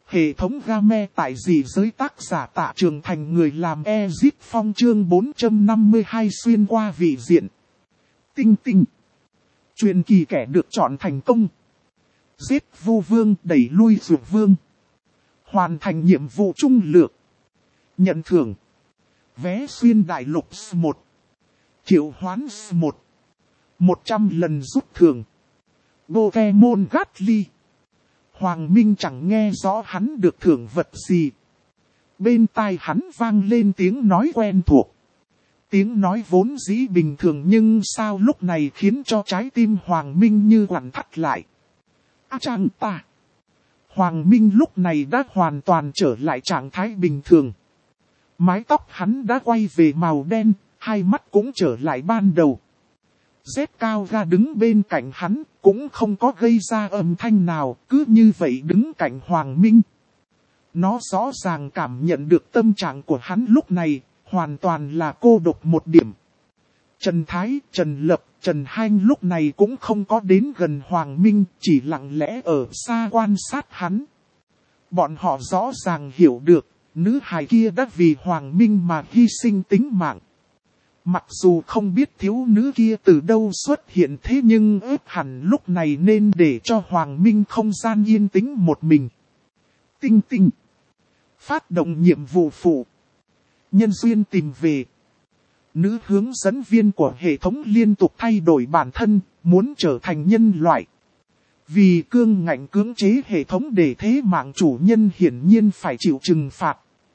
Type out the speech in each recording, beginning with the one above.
Hệ thống game tại dị giới tác giả Tạ Trường Thành, người làm Exit Phong, chương 452 xuyên qua vị diện. Tinh tinh. Truyền kỳ kẻ được chọn thành công. Giết Vu Vương, đẩy lui Dược Vương. Hoàn thành nhiệm vụ trung lược. Nhận thưởng. Vé xuyên đại lục S1. Triệu hoán S1. 100 lần rút thưởng. Pokemon Gatly. Hoàng Minh chẳng nghe rõ hắn được thưởng vật gì. Bên tai hắn vang lên tiếng nói quen thuộc. Tiếng nói vốn dĩ bình thường nhưng sao lúc này khiến cho trái tim Hoàng Minh như quặn thắt lại. Chàng ta. Hoàng Minh lúc này đã hoàn toàn trở lại trạng thái bình thường. Mái tóc hắn đã quay về màu đen, hai mắt cũng trở lại ban đầu. Z Cao Ga đứng bên cạnh hắn, cũng không có gây ra âm thanh nào, cứ như vậy đứng cạnh Hoàng Minh. Nó rõ ràng cảm nhận được tâm trạng của hắn lúc này, hoàn toàn là cô độc một điểm. Trần Thái, Trần Lập, Trần Hanh lúc này cũng không có đến gần Hoàng Minh, chỉ lặng lẽ ở xa quan sát hắn. Bọn họ rõ ràng hiểu được, nữ hài kia đã vì Hoàng Minh mà hy sinh tính mạng. Mặc dù không biết thiếu nữ kia từ đâu xuất hiện, thế nhưng ếp hẳn lúc này nên để cho Hoàng Minh không gian yên tĩnh một mình. Tinh tinh. Phát động nhiệm vụ phụ. Nhân duyên tìm về. Nữ hướng dẫn viên của hệ thống liên tục thay đổi bản thân, muốn trở thành nhân loại. Vì cương ngạnh cưỡng chế hệ thống để thế mạng chủ nhân hiển nhiên phải chịu trừng phạt.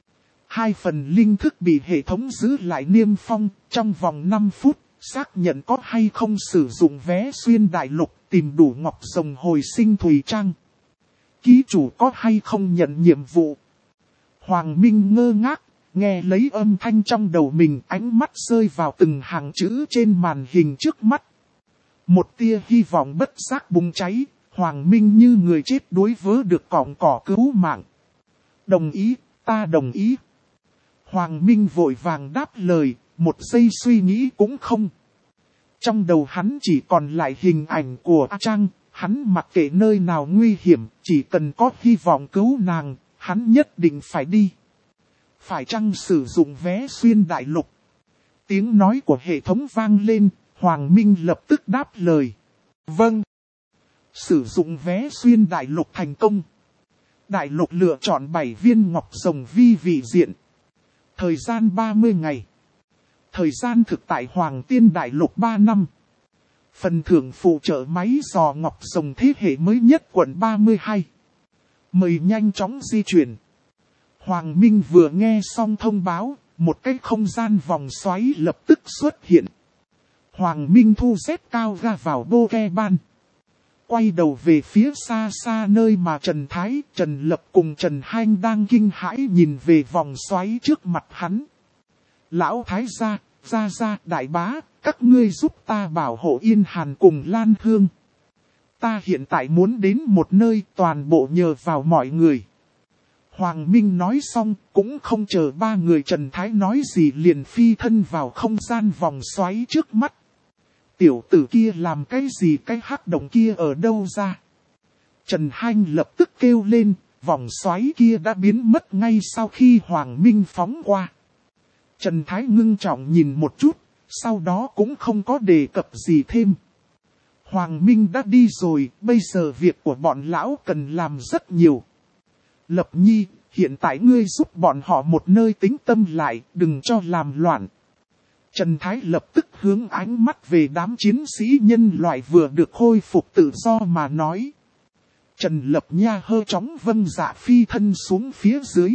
2 phần linh thức bị hệ thống giữ lại niêm phong, trong vòng 5 phút, xác nhận có hay không sử dụng vé xuyên đại lục, tìm đủ ngọc rồng hồi sinh thùy trang. Ký chủ có hay không nhận nhiệm vụ. Hoàng Minh ngơ ngác, nghe lấy âm thanh trong đầu mình, ánh mắt rơi vào từng hàng chữ trên màn hình trước mắt. Một tia hy vọng bất giác bùng cháy, Hoàng Minh như người chết đuối vớ được cọng cỏ cứu mạng. Đồng ý, ta đồng ý. Hoàng Minh vội vàng đáp lời, một giây suy nghĩ cũng không. Trong đầu hắn chỉ còn lại hình ảnh của A Trang, hắn mặc kệ nơi nào nguy hiểm, chỉ cần có hy vọng cứu nàng, hắn nhất định phải đi. Phải chăng sử dụng vé xuyên đại lục? Tiếng nói của hệ thống vang lên, Hoàng Minh lập tức đáp lời. Vâng. Sử dụng vé xuyên đại lục thành công. Đại lục lựa chọn 7 viên ngọc rồng vi vị diện. Thời gian 30 ngày. Thời gian thực tại Hoàng Tiên Đại Lục 3 năm. Phần thưởng phụ trợ máy dò ngọc rồng thế hệ mới nhất quận 32. Mời nhanh chóng di chuyển. Hoàng Minh vừa nghe xong thông báo, một cái không gian vòng xoáy lập tức xuất hiện. Hoàng Minh thu Z Cao Ga vào Pokemon. Quay đầu về phía xa xa nơi mà Trần Thái, Trần Lập cùng Trần Hanh đang kinh hãi nhìn về vòng xoáy trước mặt hắn. Lão Thái gia, đại bá, các ngươi giúp ta bảo hộ Yên Hàn cùng Lan Hương. Ta hiện tại muốn đến một nơi toàn bộ nhờ vào mọi người. Hoàng Minh nói xong, cũng không chờ 3 người Trần Thái nói gì liền phi thân vào không gian vòng xoáy trước mắt. Tiểu tử kia làm cái gì, cái hắc động kia ở đâu ra? Trần Hanh lập tức kêu lên, vòng xoáy kia đã biến mất ngay sau khi Hoàng Minh phóng qua. Trần Thái ngưng trọng nhìn một chút, sau đó cũng không có đề cập gì thêm. Hoàng Minh đã đi rồi, bây giờ việc của bọn lão cần làm rất nhiều. Lập Nhi, hiện tại ngươi giúp bọn họ một nơi tĩnh tâm lại, đừng cho làm loạn. Trần Thái lập tức hướng ánh mắt về đám chiến sĩ nhân loại vừa được khôi phục tự do mà nói. Trần Lập Nha hơ chóng vâng dạ phi thân xuống phía dưới.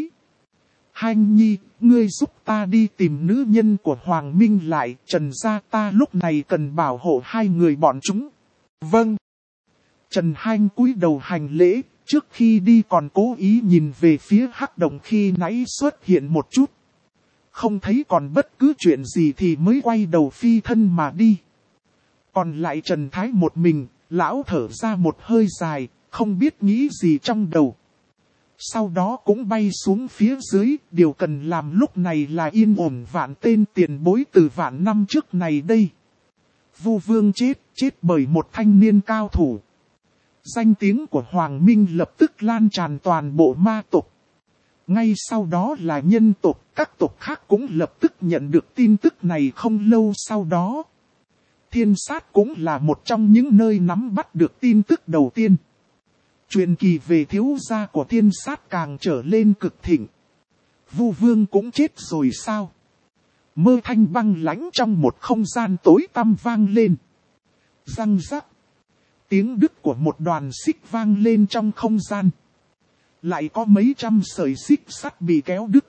Hanh Nhi, ngươi giúp ta đi tìm nữ nhân của Hoàng Minh lại, Trần gia ta lúc này cần bảo hộ 2 người bọn chúng. Vâng. Trần Hanh cúi đầu hành lễ, trước khi đi còn cố ý nhìn về phía hắc động khi nãy xuất hiện một chút. Không thấy còn bất cứ chuyện gì thì mới quay đầu phi thân mà đi. Còn lại Trần Thái một mình, lão thở ra một hơi dài, không biết nghĩ gì trong đầu. Sau đó cũng bay xuống phía dưới, điều cần làm lúc này là yên ổn vạn tên tiền bối từ vạn năm trước này đây. Vu Vương chết bởi một thanh niên cao thủ. Danh tiếng của Hoàng Minh lập tức lan tràn toàn bộ ma tộc. Ngay sau đó là nhân tộc, các tộc khác cũng lập tức nhận được tin tức này không lâu sau đó. Thiên Sát cũng là một trong những nơi nắm bắt được tin tức đầu tiên. Truyền kỳ về thiếu gia của Thiên Sát càng trở lên cực thịnh. Vu Vương cũng chết rồi sao? Mơ thanh băng lãnh trong một không gian tối tăm vang lên. Răng rắc. Tiếng đứt của một đoàn xích vang lên trong không gian. Lại có mấy trăm sợi xích sắt bị kéo đứt.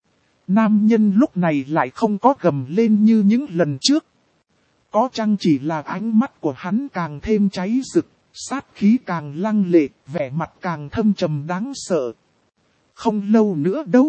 Nam nhân lúc này lại không có gầm lên như những lần trước. Có chăng chỉ là ánh mắt của hắn càng thêm cháy rực, sát khí càng lăng lệ, vẻ mặt càng thâm trầm đáng sợ. Không lâu nữa đâu.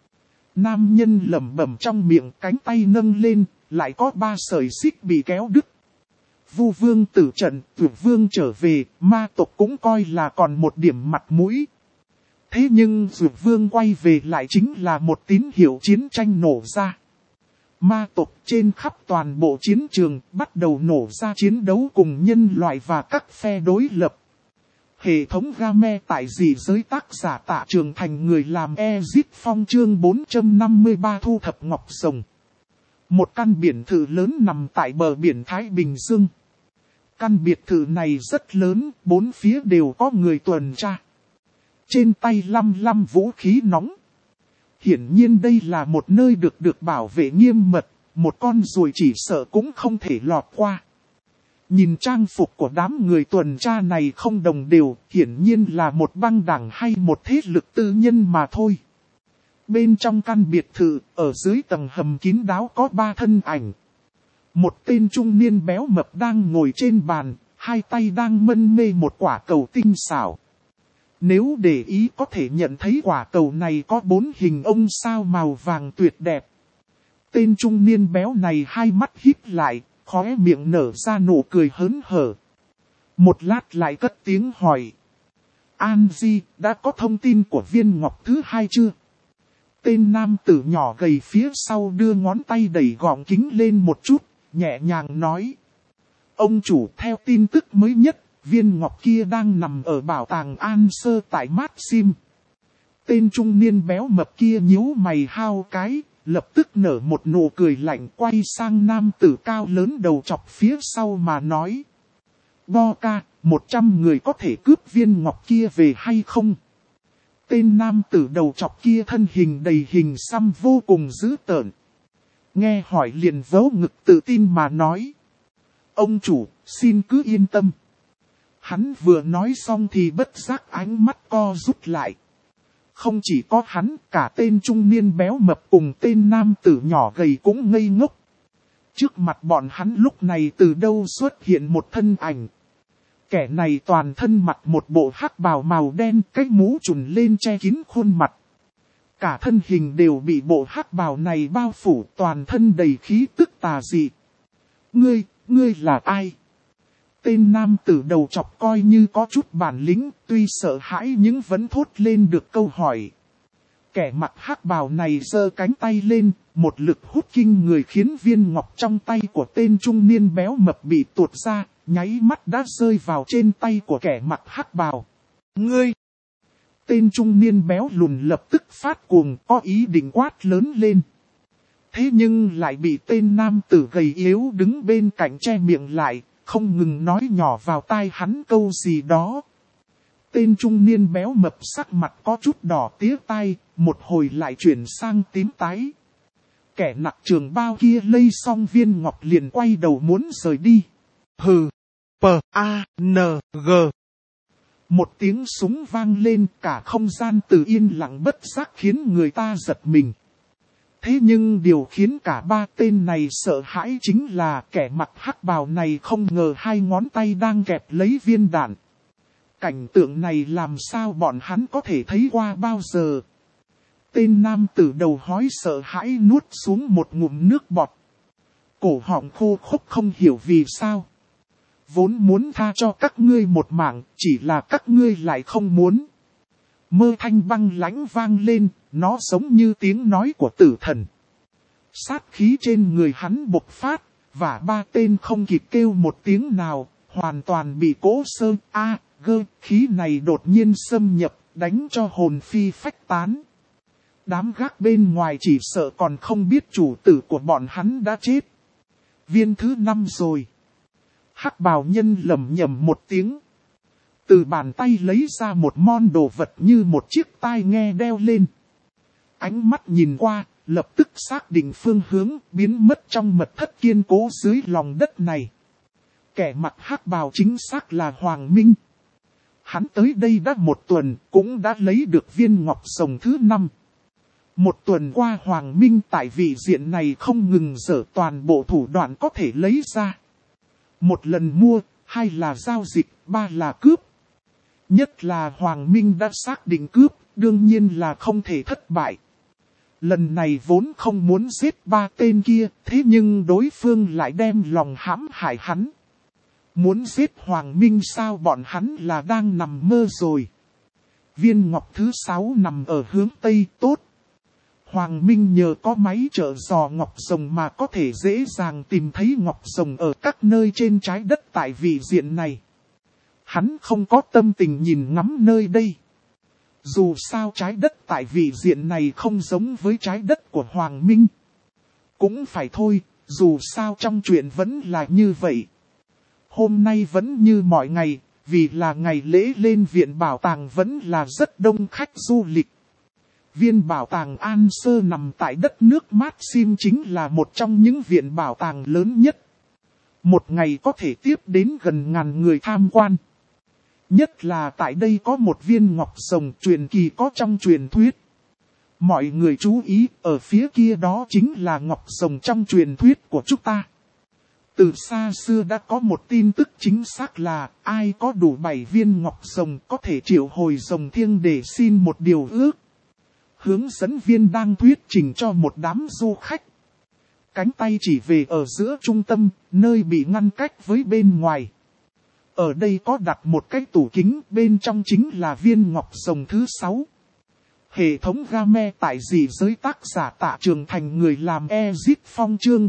Nam nhân lẩm bẩm trong miệng, cánh tay nâng lên, lại có 3 sợi xích bị kéo đứt. Vu Vương tử trận, Tử Vương trở về, ma tộc cũng coi là còn một điểm mặt mũi. Thế nhưng Tử Vương quay về lại chính là một tín hiệu chiến tranh nổ ra. Ma tộc trên khắp toàn bộ chiến trường bắt đầu nổ ra chiến đấu cùng nhân loại và các phe đối lập. Hệ thống game tại dị giới tác giả Tạ Trường Thành người làm Exit Phong chương 453 thu thập ngọc rồng. Một căn biệt thự lớn nằm tại bờ biển Thái Bình Dương. Căn biệt thự này rất lớn, 4 phía đều có người tuần tra. Trên tay lăm vũ khí nóng. Hiển nhiên đây là một nơi được bảo vệ nghiêm mật, một con ruồi chỉ sợ cũng không thể lọt qua. Nhìn trang phục của đám người tuần tra này không đồng đều, hiển nhiên là một băng đảng hay một thế lực tư nhân mà thôi. Bên trong căn biệt thự, ở dưới tầng hầm kín đáo có 3 thân ảnh. Một tên trung niên béo mập đang ngồi trên bàn, 2 tay đang mân mê một quả cầu tinh xảo. Nếu để ý có thể nhận thấy quả cầu này có 4 hình ông sao màu vàng tuyệt đẹp. Tên trung niên béo này 2 mắt híp lại, khóe miệng nở ra nụ cười hớn hở. Một lát lại cất tiếng hỏi. An Di, đã có thông tin của viên ngọc thứ 2 chưa? Tên nam tử nhỏ gầy phía sau đưa ngón tay đẩy gọng kính lên một chút, nhẹ nhàng nói. Ông chủ, theo tin tức mới nhất, viên ngọc kia đang nằm ở bảo tàng An Sơ tại Maxim. Tên trung niên béo mập kia nhíu mày hao cái, lập tức nở một nụ cười lạnh, quay sang nam tử cao lớn đầu chọc phía sau mà nói. Bo ca, 100 người có thể cướp viên ngọc kia về hay không? Tên nam tử đầu chọc kia thân hình đầy hình xăm vô cùng dữ tợn. Nghe hỏi liền vớ ngực tự tin mà nói. Ông chủ, xin cứ yên tâm. Hắn vừa nói xong thì bất giác ánh mắt co rút lại. Không chỉ có hắn, cả tên trung niên béo mập cùng tên nam tử nhỏ gầy cũng ngây ngốc. Trước mặt bọn hắn lúc này từ đâu xuất hiện một thân ảnh. Kẻ này toàn thân mặc một bộ hắc bào màu đen, cái mũ trùn lên che kín khuôn mặt. Cả thân hình đều bị bộ hắc bào này bao phủ, toàn thân đầy khí tức tà dị. Ngươi là ai? Tên nam tử đầu chọc coi như có chút bản lĩnh, tuy sợ hãi nhưng vẫn thốt lên được câu hỏi. Kẻ mặc hắc bào này giơ cánh tay lên, một lực hút kinh người khiến viên ngọc trong tay của tên trung niên béo mập bị tuột ra, nháy mắt đã rơi vào trên tay của kẻ mặc hắc bào. Ngươi! Tên trung niên béo lùn lập tức phát cuồng, có ý định quát lớn lên. Thế nhưng lại bị tên nam tử gầy yếu đứng bên cạnh che miệng lại, không ngừng nói nhỏ vào tai hắn câu gì đó. Tên trung niên béo mập sắc mặt có chút đỏ tía tai, một hồi lại chuyển sang tím tái. Kẻ nặc trường bao kia lây xong viên ngọc liền quay đầu muốn rời đi. Hừ, P-A-N-G. Một tiếng súng vang lên, cả không gian từ yên lặng bất giác khiến người ta giật mình. Thế nhưng điều khiến cả 3 tên này sợ hãi chính là kẻ mặc hắc bào này không ngờ 2 ngón tay đang kẹp lấy viên đạn. Cảnh tượng này làm sao bọn hắn có thể thấy qua bao giờ. Tên nam tử đầu hói sợ hãi nuốt xuống một ngụm nước bọt. Cổ họng khô khốc không hiểu vì sao. Vốn muốn tha cho các ngươi một mạng, chỉ là các ngươi lại không muốn. Mơ thanh băng lãnh vang lên, nó giống như tiếng nói của tử thần. Sát khí trên người hắn bộc phát, và 3 tên không kịp kêu một tiếng nào, hoàn toàn bị Cố Sơ khí này đột nhiên xâm nhập, đánh cho hồn phi phách tán. Đám gác bên ngoài chỉ sợ còn không biết chủ tử của bọn hắn đã chết. Viên thứ 5 rồi. Hắc bào nhân lẩm nhẩm một tiếng. Từ bàn tay lấy ra một món đồ vật như một chiếc tai nghe đeo lên. Ánh mắt nhìn qua, lập tức xác định phương hướng, biến mất trong mật thất kiên cố dưới lòng đất này. Kẻ mặc hắc bào chính xác là Hoàng Minh. Hắn tới đây đã một tuần, cũng đã lấy được viên ngọc rồng thứ 5. Một tuần qua Hoàng Minh tại vị diện này không ngừng dở toàn bộ thủ đoạn có thể lấy ra. Một lần mua, 2 là giao dịch, 3 là cướp. Nhất là Hoàng Minh đã xác định cướp, đương nhiên là không thể thất bại. Lần này vốn không muốn giết 3 tên kia, thế nhưng đối phương lại đem lòng hãm hại hắn. Muốn giết Hoàng Minh sao, bọn hắn là đang nằm mơ rồi. Viên ngọc thứ 6 nằm ở hướng Tây, tốt. Hoàng Minh nhờ có máy trợ dò ngọc rồng mà có thể dễ dàng tìm thấy ngọc rồng ở các nơi trên trái đất tại vị diện này. Hắn không có tâm tình nhìn ngắm nơi đây. Dù sao trái đất tại vị diện này không giống với trái đất của Hoàng Minh. Cũng phải thôi, dù sao trong chuyện vẫn là như vậy. Hôm nay vẫn như mọi ngày, vì là ngày lễ lên viện bảo tàng vẫn là rất đông khách du lịch. Viên bảo tàng An Sơ nằm tại đất nước mát Sim chính là một trong những viện bảo tàng lớn nhất. Một ngày có thể tiếp đến gần 1000 người tham quan. Nhất là tại đây có một viên ngọc rồng truyền kỳ có trong truyền thuyết. Mọi người chú ý, ở phía kia đó chính là ngọc rồng trong truyền thuyết của chúng ta. Từ xa xưa đã có một tin tức chính xác là ai có đủ 7 viên ngọc rồng có thể triệu hồi rồng thiêng để xin một điều ước. Hướng dẫn viên đang thuyết trình cho một đám du khách. Cánh tay chỉ về ở giữa trung tâm, nơi bị ngăn cách với bên ngoài. Ở đây có đặt một cái tủ kính, bên trong chính là viên ngọc rồng thứ 6. Hệ thống game tại dị giới, tác giả Tạ Trường Thành, người làm Exit Phong, chương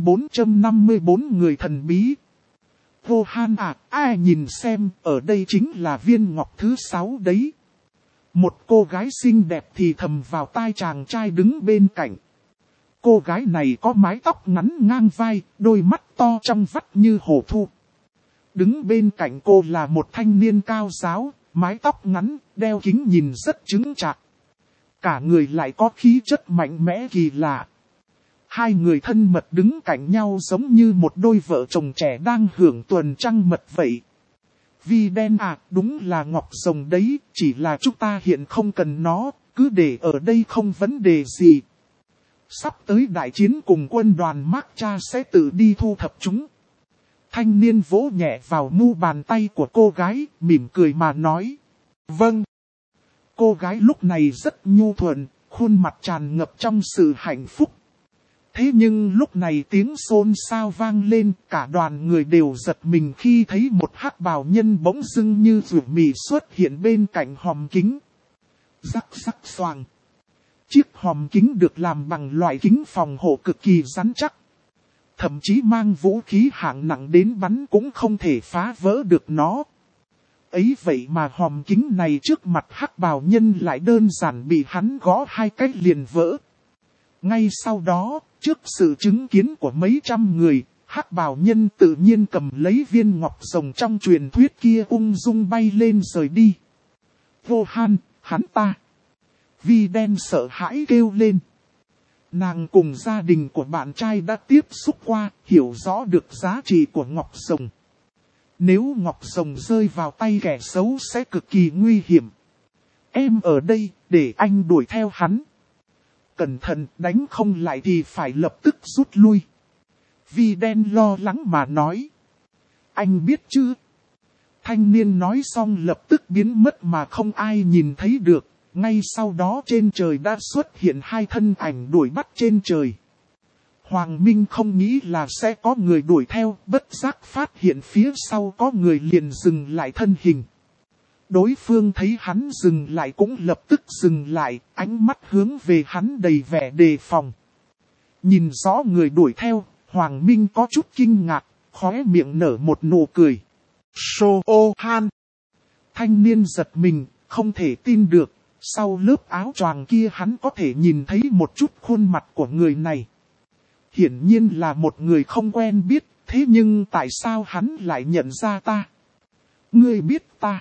454 người thần bí. Vô Han à, ai nhìn xem, ở đây chính là viên ngọc thứ 6 đấy. Một cô gái xinh đẹp thì thầm vào tai chàng trai đứng bên cạnh. Cô gái này có mái tóc ngắn ngang vai, đôi mắt to trong vắt như hổ thu. Đứng bên cạnh cô là một thanh niên cao ráo, mái tóc ngắn, đeo kính nhìn rất chững chạc. Cả người lại có khí chất mạnh mẽ kỳ lạ. Hai người thân mật đứng cạnh nhau giống như một đôi vợ chồng trẻ đang hưởng tuần trăng mật vậy. Vi đen à, đúng là ngọc rồng đấy, chỉ là chúng ta hiện không cần nó, cứ để ở đây không vấn đề gì. Sắp tới đại chiến cùng quân đoàn Marcha sẽ tự đi thu thập chúng. Thanh niên vỗ nhẹ vào mu bàn tay của cô gái, mỉm cười mà nói. Vâng. Cô gái lúc này rất nhu thuận, khuôn mặt tràn ngập trong sự hạnh phúc. Thế nhưng lúc này tiếng xôn xao vang lên, cả đoàn người đều giật mình khi thấy một hắc bào nhân bỗng dưng như rủi mì xuất hiện bên cạnh hòm kính. Rắc rắc xoàng. Chiếc hòm kính được làm bằng loại kính phòng hộ cực kỳ rắn chắc. Thậm chí mang vũ khí hạng nặng đến bắn cũng không thể phá vỡ được nó. Ấy vậy mà hòm kính này trước mặt hắc bào nhân lại đơn giản bị hắn gõ 2 cái liền vỡ. Ngay sau đó, trước sự chứng kiến của mấy trăm người, hắc bào nhân tự nhiên cầm lấy viên ngọc rồng trong truyền thuyết kia ung dung bay lên rời đi. Vô Han, hắn ta. Vi đen sợ hãi kêu lên. Nàng cùng gia đình của bạn trai đã tiếp xúc qua, hiểu rõ được giá trị của ngọc rồng. Nếu ngọc rồng rơi vào tay kẻ xấu sẽ cực kỳ nguy hiểm. Em ở đây, để anh đuổi theo hắn. Cẩn thận, đánh không lại thì phải lập tức rút lui. Vi đen lo lắng mà nói. Anh biết chứ? Thanh niên nói xong lập tức biến mất mà không ai nhìn thấy được. Ngay sau đó trên trời đã xuất hiện 2 thân ảnh đuổi bắt trên trời. Hoàng Minh không nghĩ là sẽ có người đuổi theo, bất giác phát hiện phía sau có người liền dừng lại thân hình. Đối phương thấy hắn dừng lại cũng lập tức dừng lại, ánh mắt hướng về hắn đầy vẻ đề phòng. Nhìn rõ người đuổi theo, Hoàng Minh có chút kinh ngạc, khóe miệng nở một nụ cười. So Han. thanh niên giật mình, không thể tin được, sau lớp áo choàng kia hắn có thể nhìn thấy một chút khuôn mặt của người này. Hiển nhiên là một người không quen biết, thế nhưng tại sao hắn lại nhận ra ta? Ngươi biết ta?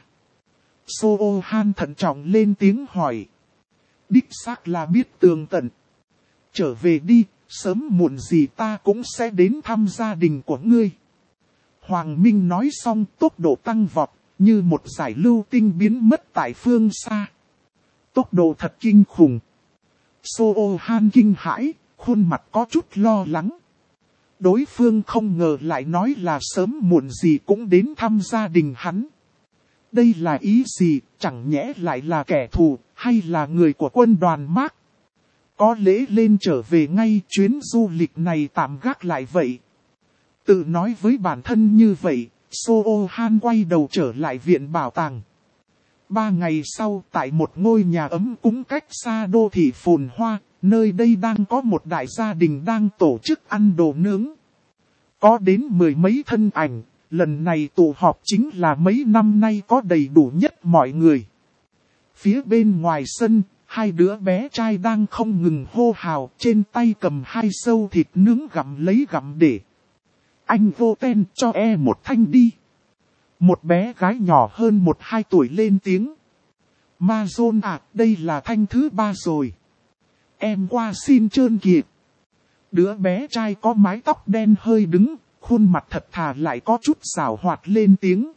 So-o-han thận trọng lên tiếng hỏi. Đích xác là biết tường tận. Trở về đi, sớm muộn gì ta cũng sẽ đến thăm gia đình của ngươi. Hoàng Minh nói xong tốc độ tăng vọt, như một dải lưu tinh biến mất tại phương xa. Tốc độ thật kinh khủng. So-o-han kinh hãi, khuôn mặt có chút lo lắng. Đối phương không ngờ lại nói là sớm muộn gì cũng đến thăm gia đình hắn. Đây là ý gì, chẳng nhẽ lại là kẻ thù, hay là người của quân đoàn Mark? Có lẽ lên trở về ngay, chuyến du lịch này tạm gác lại vậy. Tự nói với bản thân như vậy, So-o-han quay đầu trở lại viện bảo tàng. 3 ngày sau, tại một ngôi nhà ấm cúng cách xa đô thị phồn hoa, nơi đây đang có một đại gia đình đang tổ chức ăn đồ nướng. Có đến 10 mấy thân ảnh, lần này tụ họp chính là mấy năm nay có đầy đủ nhất mọi người. Phía bên ngoài sân, 2 đứa bé trai đang không ngừng hô hào, trên tay cầm 2 sâu thịt nướng gặm lấy gặm để. Anh vô ten cho một thanh đi. Một bé gái nhỏ hơn 1-2 tuổi lên tiếng. Ma-dôn à, đây là thanh thứ 3 rồi. Em qua xin trơn kìa. Đứa bé trai có mái tóc đen hơi đứng, khuôn mặt thật thà lại có chút xảo hoạt lên tiếng.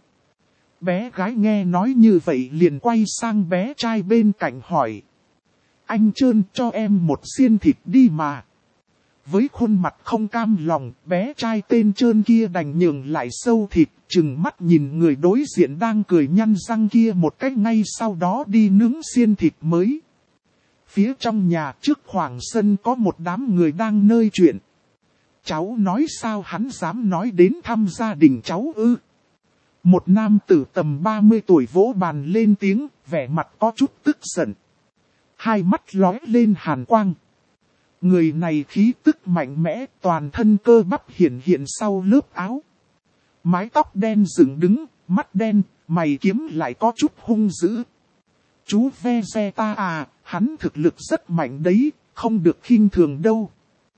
Bé gái nghe nói như vậy liền quay sang bé trai bên cạnh hỏi. Anh trơn cho em một xiên thịt đi mà. Với khuôn mặt không cam lòng, bé trai tên trơn kia đành nhường lại sâu thịt, chừng mắt nhìn người đối diện đang cười nhăn răng kia một cách ngay sau đó đi nướng xiên thịt mới. Phía trong nhà trước khoảng sân có một đám người đang nơi chuyện. Cháu nói sao hắn dám nói đến thăm gia đình cháu ư? Một nam tử tầm 30 tuổi vỗ bàn lên tiếng, vẻ mặt có chút tức giận. Hai mắt lóe lên hàn quang. Người này khí tức mạnh mẽ, toàn thân cơ bắp hiện hiện sau lớp áo. Mái tóc đen dựng đứng, mắt đen, mày kiếm lại có chút hung dữ. Chú Vegeta à, hắn thực lực rất mạnh đấy, không được khinh thường đâu.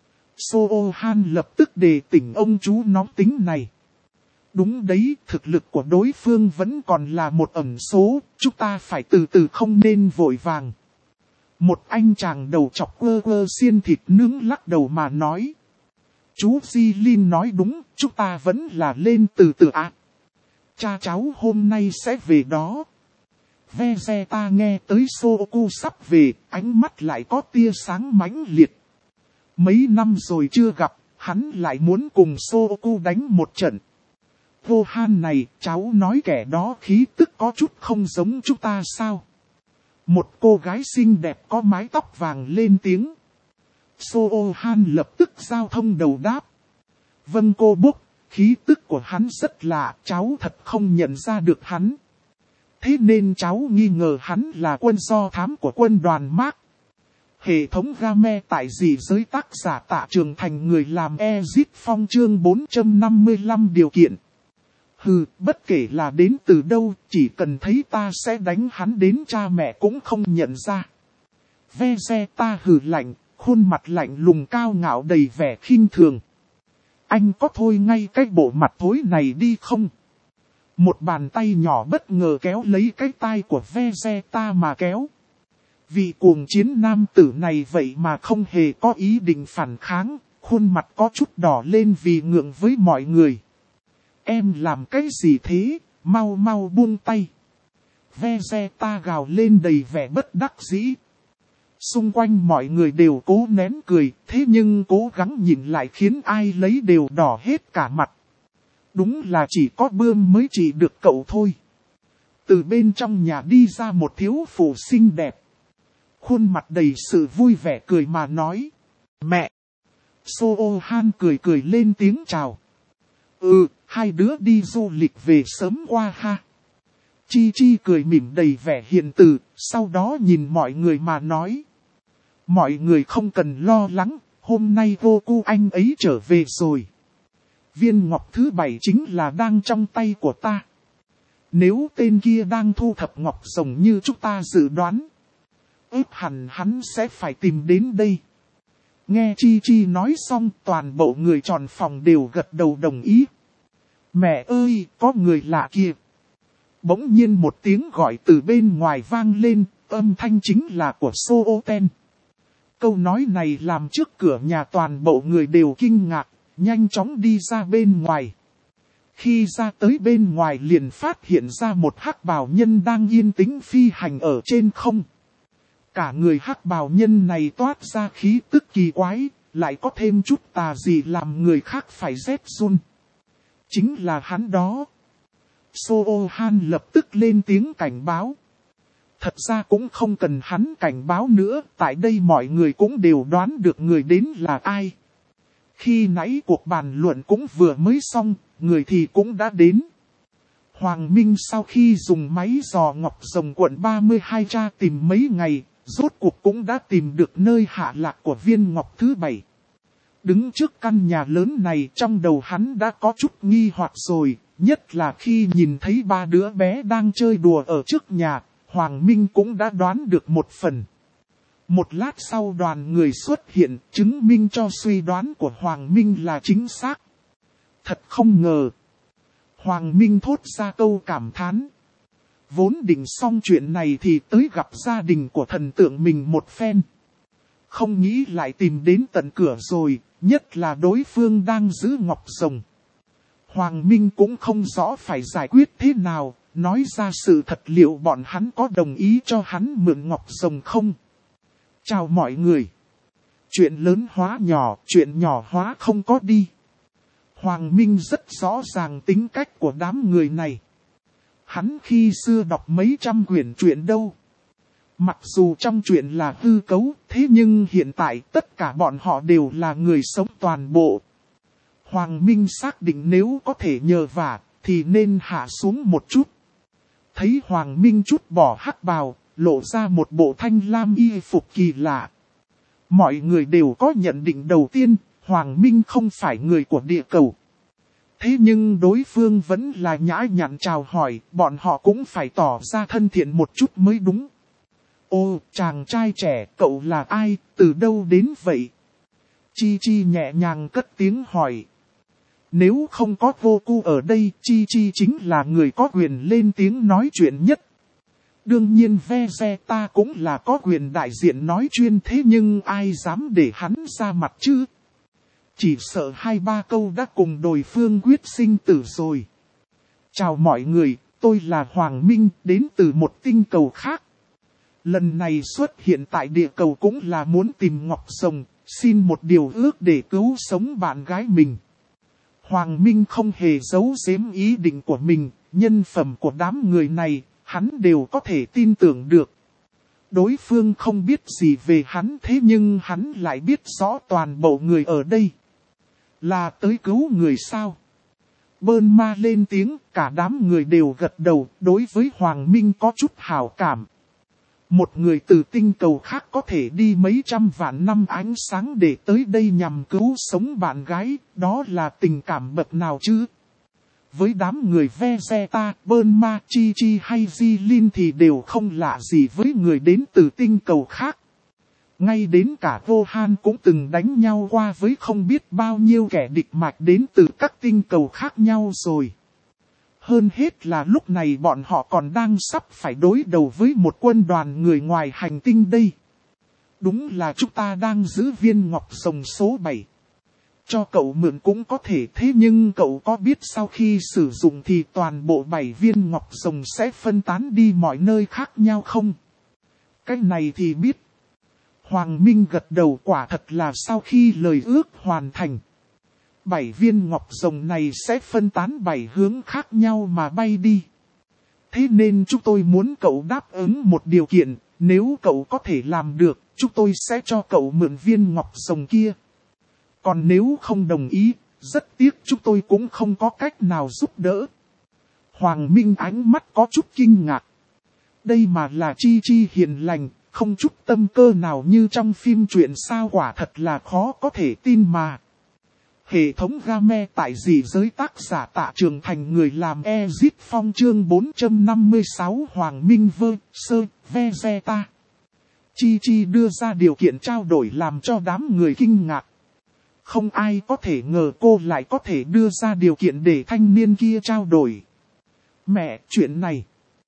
So-o-han lập tức đề tỉnh ông chú nóng tính này. Đúng đấy, thực lực của đối phương vẫn còn là một ẩn số, chúng ta phải từ từ không nên vội vàng. Một anh chàng đầu chọc quơ xiên thịt nướng lắc đầu mà nói. Chú Jilin nói đúng, chúng ta vẫn là lên từ từ ạ. Cha cháu hôm nay sẽ về đó. Vegeta nghe tới Soku sắp về, ánh mắt lại có tia sáng mãnh liệt. Mấy năm rồi chưa gặp, hắn lại muốn cùng Soku đánh một trận. Gohan này, cháu nói kẻ đó khí tức có chút không giống chúng ta sao? Một cô gái xinh đẹp có mái tóc vàng lên tiếng. So-o-han lập tức giao thông đầu đáp. Vâng cô Búc, khí tức của hắn rất lạ, cháu thật không nhận ra được hắn. Thế nên cháu nghi ngờ hắn là quân do thám của quân đoàn Mark. Hệ thống game tại dị giới tác giả Tạ Trường Thành người làm Ezit Phong chương 455 điều kiện. Hừ, bất kể là đến từ đâu, chỉ cần thấy ta sẽ đánh hắn đến cha mẹ cũng không nhận ra. Vegeta hừ lạnh, khuôn mặt lạnh lùng cao ngạo đầy vẻ khinh thường. Anh có thôi ngay cái bộ mặt thối này đi không? Một bàn tay nhỏ bất ngờ kéo lấy cái tai của Vegeta mà kéo. Vị cuồng chiến nam tử này vậy mà không hề có ý định phản kháng, khuôn mặt có chút đỏ lên vì ngượng với mọi người. Em làm cái gì thế, mau mau buông tay. Vegeta gào lên đầy vẻ bất đắc dĩ. Xung quanh mọi người đều cố nén cười, thế nhưng cố gắng nhìn lại khiến ai lấy đều đỏ hết cả mặt. Đúng là chỉ có Bươm mới trị được cậu thôi. Từ bên trong nhà đi ra một thiếu phụ xinh đẹp. Khuôn mặt đầy sự vui vẻ cười mà nói. Mẹ! So-o-han cười cười lên tiếng chào. Hai đứa đi du lịch về sớm qua ha. Chi Chi cười mỉm đầy vẻ hiền từ, sau đó nhìn mọi người mà nói. Mọi người không cần lo lắng, hôm nay Goku anh ấy trở về rồi. Viên ngọc thứ 7 chính là đang trong tay của ta. Nếu tên kia đang thu thập ngọc rồng như chúng ta dự đoán, ếp hẳn hắn sẽ phải tìm đến đây. Nghe Chi Chi nói xong, toàn bộ người tròn phòng đều gật đầu đồng ý. Mẹ ơi, có người lạ kia. Bỗng nhiên một tiếng gọi từ bên ngoài vang lên, âm thanh chính là của Sooten. Câu nói này làm trước cửa nhà toàn bộ người đều kinh ngạc, nhanh chóng đi ra bên ngoài. Khi ra tới bên ngoài liền phát hiện ra một hắc bào nhân đang yên tĩnh phi hành ở trên không. Cả người hắc bào nhân này toát ra khí tức kỳ quái, lại có thêm chút tà gì làm người khác phải rét run. Chính là hắn đó. Soohan lập tức lên tiếng cảnh báo. Thật ra cũng không cần hắn cảnh báo nữa, tại đây mọi người cũng đều đoán được người đến là ai. Khi nãy cuộc bàn luận cũng vừa mới xong, người thì cũng đã đến. Hoàng Minh sau khi dùng máy dò ngọc rồng quận 32 tra tìm mấy ngày, rốt cuộc cũng đã tìm được nơi hạ lạc của viên ngọc thứ 7. Đứng trước căn nhà lớn này trong đầu hắn đã có chút nghi hoặc rồi, nhất là khi nhìn thấy ba đứa bé đang chơi đùa ở trước nhà, Hoàng Minh cũng đã đoán được một phần. Một lát sau đoàn người xuất hiện, chứng minh cho suy đoán của Hoàng Minh là chính xác. Thật không ngờ. Hoàng Minh thốt ra câu cảm thán. Vốn định xong chuyện này thì tới gặp gia đình của thần tượng mình một phen. Không nghĩ lại tìm đến tận cửa rồi, nhất là đối phương đang giữ ngọc rồng. Hoàng Minh cũng không rõ phải giải quyết thế nào, nói ra sự thật liệu bọn hắn có đồng ý cho hắn mượn ngọc rồng không. Chào mọi người. Chuyện lớn hóa nhỏ, chuyện nhỏ hóa không có đi. Hoàng Minh rất rõ ràng tính cách của đám người này. Hắn khi xưa đọc mấy trăm quyển truyện đâu. Mặc dù trong truyện là hư cấu, thế nhưng hiện tại tất cả bọn họ đều là người sống toàn bộ. Hoàng Minh xác định nếu có thể nhờ vả, thì nên hạ xuống một chút. Thấy Hoàng Minh chút bỏ hắc bào, lộ ra một bộ thanh lam y phục kỳ lạ. Mọi người đều có nhận định đầu tiên, Hoàng Minh không phải người của địa cầu. Thế nhưng đối phương vẫn là nhã nhặn chào hỏi, bọn họ cũng phải tỏ ra thân thiện một chút mới đúng. Ô, chàng trai trẻ, cậu là ai, từ đâu đến vậy? Chi Chi nhẹ nhàng cất tiếng hỏi. Nếu không có Goku ở đây, Chi Chi chính là người có quyền lên tiếng nói chuyện nhất. Đương nhiên Vegeta cũng là có quyền đại diện nói chuyên, thế nhưng ai dám để hắn ra mặt chứ? Chỉ sợ 2-3 câu đã cùng đối phương quyết sinh tử rồi. Chào mọi người, tôi là Hoàng Minh, đến từ một tinh cầu khác. Lần này xuất hiện tại địa cầu cũng là muốn tìm ngọc rồng, xin một điều ước để cứu sống bạn gái mình. Hoàng Minh không hề giấu giếm ý định của mình, nhân phẩm của đám người này, hắn đều có thể tin tưởng được. Đối phương không biết gì về hắn, thế nhưng hắn lại biết rõ toàn bộ người ở đây. Là tới cứu người sao? Bơn ma lên tiếng, cả đám người đều gật đầu, đối với Hoàng Minh có chút hảo cảm. Một người từ tinh cầu khác có thể đi mấy trăm vạn năm ánh sáng để tới đây nhằm cứu sống bạn gái, đó là tình cảm bậc nào chứ? Với đám người Vegeta, Bulma, Chi Chi hay Jilin thì đều không lạ gì với người đến từ tinh cầu khác. Ngay đến cả Gohan cũng từng đánh nhau qua với không biết bao nhiêu kẻ địch mạch đến từ các tinh cầu khác nhau rồi. Hơn hết là lúc này bọn họ còn đang sắp phải đối đầu với một quân đoàn người ngoài hành tinh đây. Đúng là chúng ta đang giữ viên ngọc rồng số 7. Cho cậu mượn cũng có thể, thế nhưng cậu có biết sau khi sử dụng thì toàn bộ 7 viên ngọc rồng sẽ phân tán đi mọi nơi khác nhau không? Cái này thì biết. Hoàng Minh gật đầu, quả thật là sau khi lời ước hoàn thành. 7 viên ngọc rồng này sẽ phân tán 7 hướng khác nhau mà bay đi. Thế nên chúng tôi muốn cậu đáp ứng một điều kiện, nếu cậu có thể làm được, chúng tôi sẽ cho cậu mượn viên ngọc rồng kia. Còn nếu không đồng ý, rất tiếc chúng tôi cũng không có cách nào giúp đỡ. Hoàng Minh ánh mắt có chút kinh ngạc. Đây mà là Chi Chi hiền lành, không chút tâm cơ nào như trong phim truyện sao, quả thật là khó có thể tin mà. Hệ thống game tại dị giới tác giả Tạ Trường Thành, người làm Ezit Phong chương 456 Hoàng Minh Vơ, Sơ, Vegeta. Chi Chi đưa ra điều kiện trao đổi làm cho đám người kinh ngạc. Không ai có thể ngờ cô lại có thể đưa ra điều kiện để thanh niên kia trao đổi. Mẹ, chuyện này.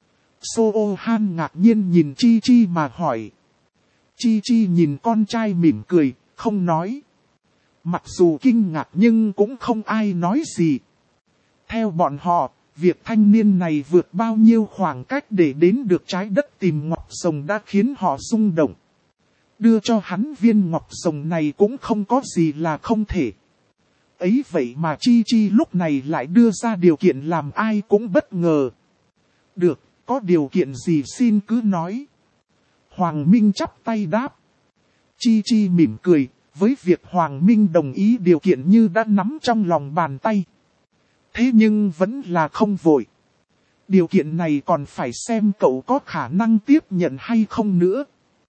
Soohan ngạc nhiên nhìn Chi Chi mà hỏi. Chi Chi nhìn con trai mỉm cười, không nói. Mặc dù kinh ngạc nhưng cũng không ai nói gì. Theo bọn họ, việc thanh niên này vượt bao nhiêu khoảng cách để đến được trái đất tìm ngọc rồng đã khiến họ rung động. Đưa cho hắn viên ngọc rồng này cũng không có gì là không thể. Ấy vậy mà Chi Chi lúc này lại đưa ra điều kiện làm ai cũng bất ngờ. Được, có điều kiện gì xin cứ nói. Hoàng Minh chắp tay đáp. Chi Chi mỉm cười, với việc Hoàng Minh đồng ý điều kiện như đã nắm trong lòng bàn tay. Thế nhưng vẫn là không vội. Điều kiện này còn phải xem cậu có khả năng tiếp nhận hay không nữa.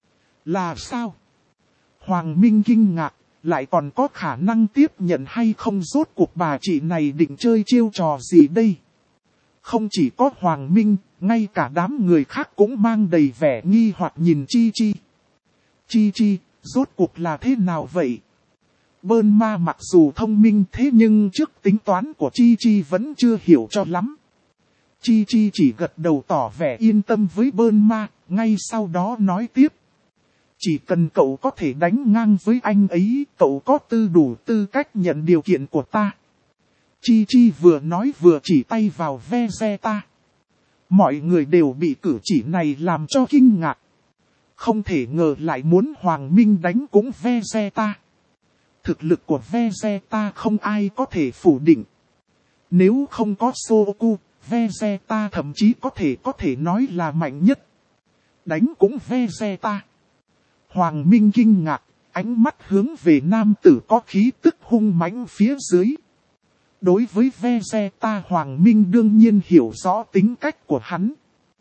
Là sao? Hoàng Minh kinh ngạc, lại còn có khả năng tiếp nhận hay không, rốt cuộc bà chị này định chơi chiêu trò gì đây? Không chỉ có Hoàng Minh, ngay cả đám người khác cũng mang đầy vẻ nghi hoặc nhìn Chi Chi. Chi Chi, rốt cuộc là thế nào vậy? Bơn ma mặc dù thông minh thế nhưng trước tính toán của Chi Chi vẫn chưa hiểu cho lắm. Chi Chi chỉ gật đầu tỏ vẻ yên tâm với Bơn ma, ngay sau đó nói tiếp. Chỉ cần cậu có thể đánh ngang với anh ấy, cậu có đủ tư cách nhận điều kiện của ta. Chi Chi vừa nói vừa chỉ tay vào Vegeta. Mọi người đều bị cử chỉ này làm cho kinh ngạc. Không thể ngờ lại muốn Hoàng Minh đánh cũng Vegeta. Thực lực của Vegeta không ai có thể phủ định. Nếu không có Soku, Vegeta thậm chí có thể nói là mạnh nhất. Đánh cũng Vegeta. Hoàng Minh kinh ngạc, ánh mắt hướng về nam tử có khí tức hung mãnh phía dưới. Đối với Vegeta, Hoàng Minh đương nhiên hiểu rõ tính cách của hắn.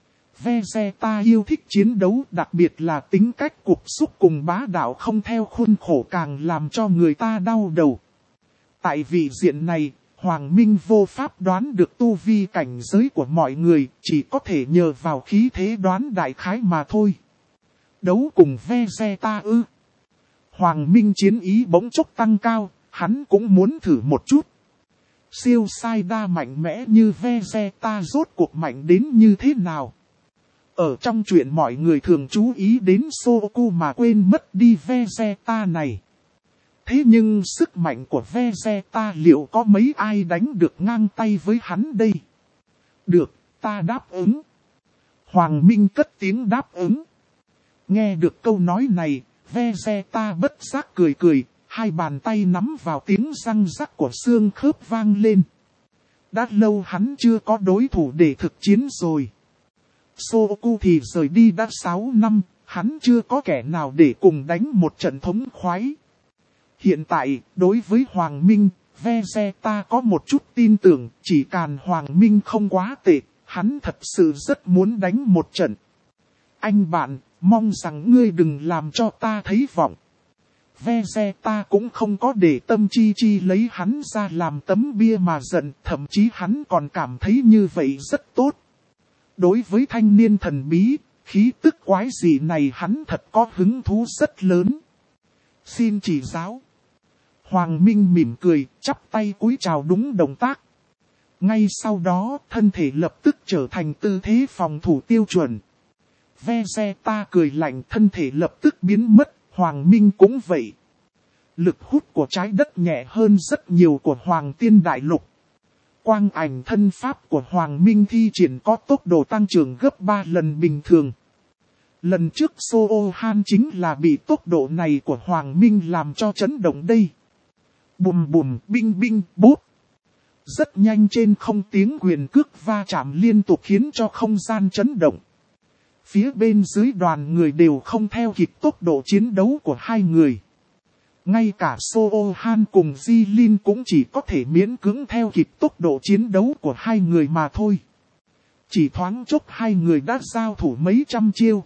Vegeta yêu thích chiến đấu, đặc biệt là tính cách cục xúc cùng bá đạo không theo khuôn khổ càng làm cho người ta đau đầu. Tại vị diện này, Hoàng Minh vô pháp đoán được tu vi cảnh giới của mọi người, chỉ có thể nhờ vào khí thế đoán đại khái mà thôi. Đấu cùng Vegeta ư? Hoàng Minh chiến ý bỗng chốc tăng cao, hắn cũng muốn thử một chút. Siêu sai đa mạnh mẽ như Vegeta rốt cuộc mạnh đến như thế nào? Ở trong chuyện mọi người thường chú ý đến Soku mà quên mất đi Vegeta này. Thế nhưng sức mạnh của Vegeta liệu có mấy ai đánh được ngang tay với hắn đây? Được, ta đáp ứng. Hoàng Minh cất tiếng đáp ứng. Nghe được câu nói này, Vegeta bất giác cười cười, hai bàn tay nắm vào tiếng răng rắc của xương khớp vang lên. Đã lâu hắn chưa có đối thủ để thực chiến rồi. Soku thì rời đi đã 6 năm, hắn chưa có kẻ nào để cùng đánh một trận thống khoái. Hiện tại, đối với Hoàng Minh, Vegeta có một chút tin tưởng, chỉ cần Hoàng Minh không quá tệ, hắn thật sự rất muốn đánh một trận. Anh bạn, mong rằng ngươi đừng làm cho ta thấy vọng. Vegeta cũng không có để tâm Chi Chi lấy hắn ra làm tấm bia mà giận, thậm chí hắn còn cảm thấy như vậy rất tốt. Đối với thanh niên thần bí, khí tức quái dị này hắn thật có hứng thú rất lớn. Xin chỉ giáo. Hoàng Minh mỉm cười, chắp tay cúi chào đúng động tác. Ngay sau đó, thân thể lập tức trở thành tư thế phòng thủ tiêu chuẩn. Vegeta cười lạnh, thân thể lập tức biến mất, Hoàng Minh cũng vậy. Lực hút của trái đất nhẹ hơn rất nhiều của Hoàng Tiên Đại Lục. Quang ảnh thân pháp của Hoàng Minh thi triển có tốc độ tăng trưởng gấp 3 lần bình thường. Lần trước Soohan chính là bị tốc độ này của Hoàng Minh làm cho chấn động đây. Bùm bùm, binh binh, bốp. Rất nhanh trên không tiếng quyền cước va chạm liên tục khiến cho không gian chấn động. Phía bên dưới đoàn người đều không theo kịp tốc độ chiến đấu của hai người. Ngay cả Soohan cùng Jilin cũng chỉ có thể miễn cưỡng theo kịp tốc độ chiến đấu của hai người mà thôi. Chỉ thoáng chốc hai người đã giao thủ mấy trăm chiêu.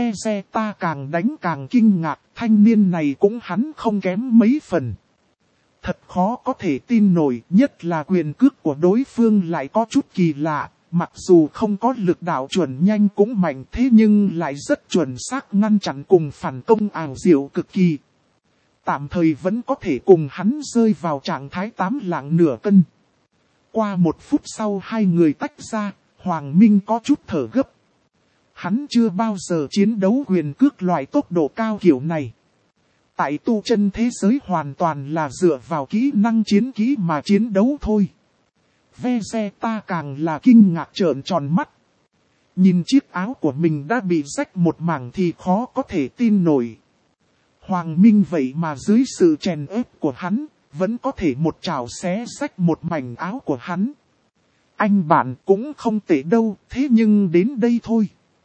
Vegeta càng đánh càng kinh ngạc, thanh niên này cũng hắn không kém mấy phần. Thật khó có thể tin nổi, nhất là quyền cước của đối phương lại có chút kỳ lạ. Mặc dù không có lực đạo chuẩn nhanh cũng mạnh thế nhưng lại rất chuẩn xác ngăn chặn cùng phản công ảo diệu cực kỳ. Tạm thời vẫn có thể cùng hắn rơi vào trạng thái 8 lạng nửa cân. Qua 1 phút sau hai người tách ra, Hoàng Minh có chút thở gấp. Hắn chưa bao giờ chiến đấu quyền cước loại tốc độ cao kiểu này. Tại tu chân thế giới hoàn toàn là dựa vào kỹ năng chiến kỹ mà chiến đấu thôi. Vegeta càng là kinh ngạc trợn tròn mắt. Nhìn chiếc áo của mình đã bị rách một mảng thì khó có thể tin nổi. Hoàng Minh vậy mà dưới sự chèn ép của hắn, vẫn có thể một chảo xé rách một mảnh áo của hắn. Anh bạn cũng không tệ đâu, thế nhưng đến đây thôi.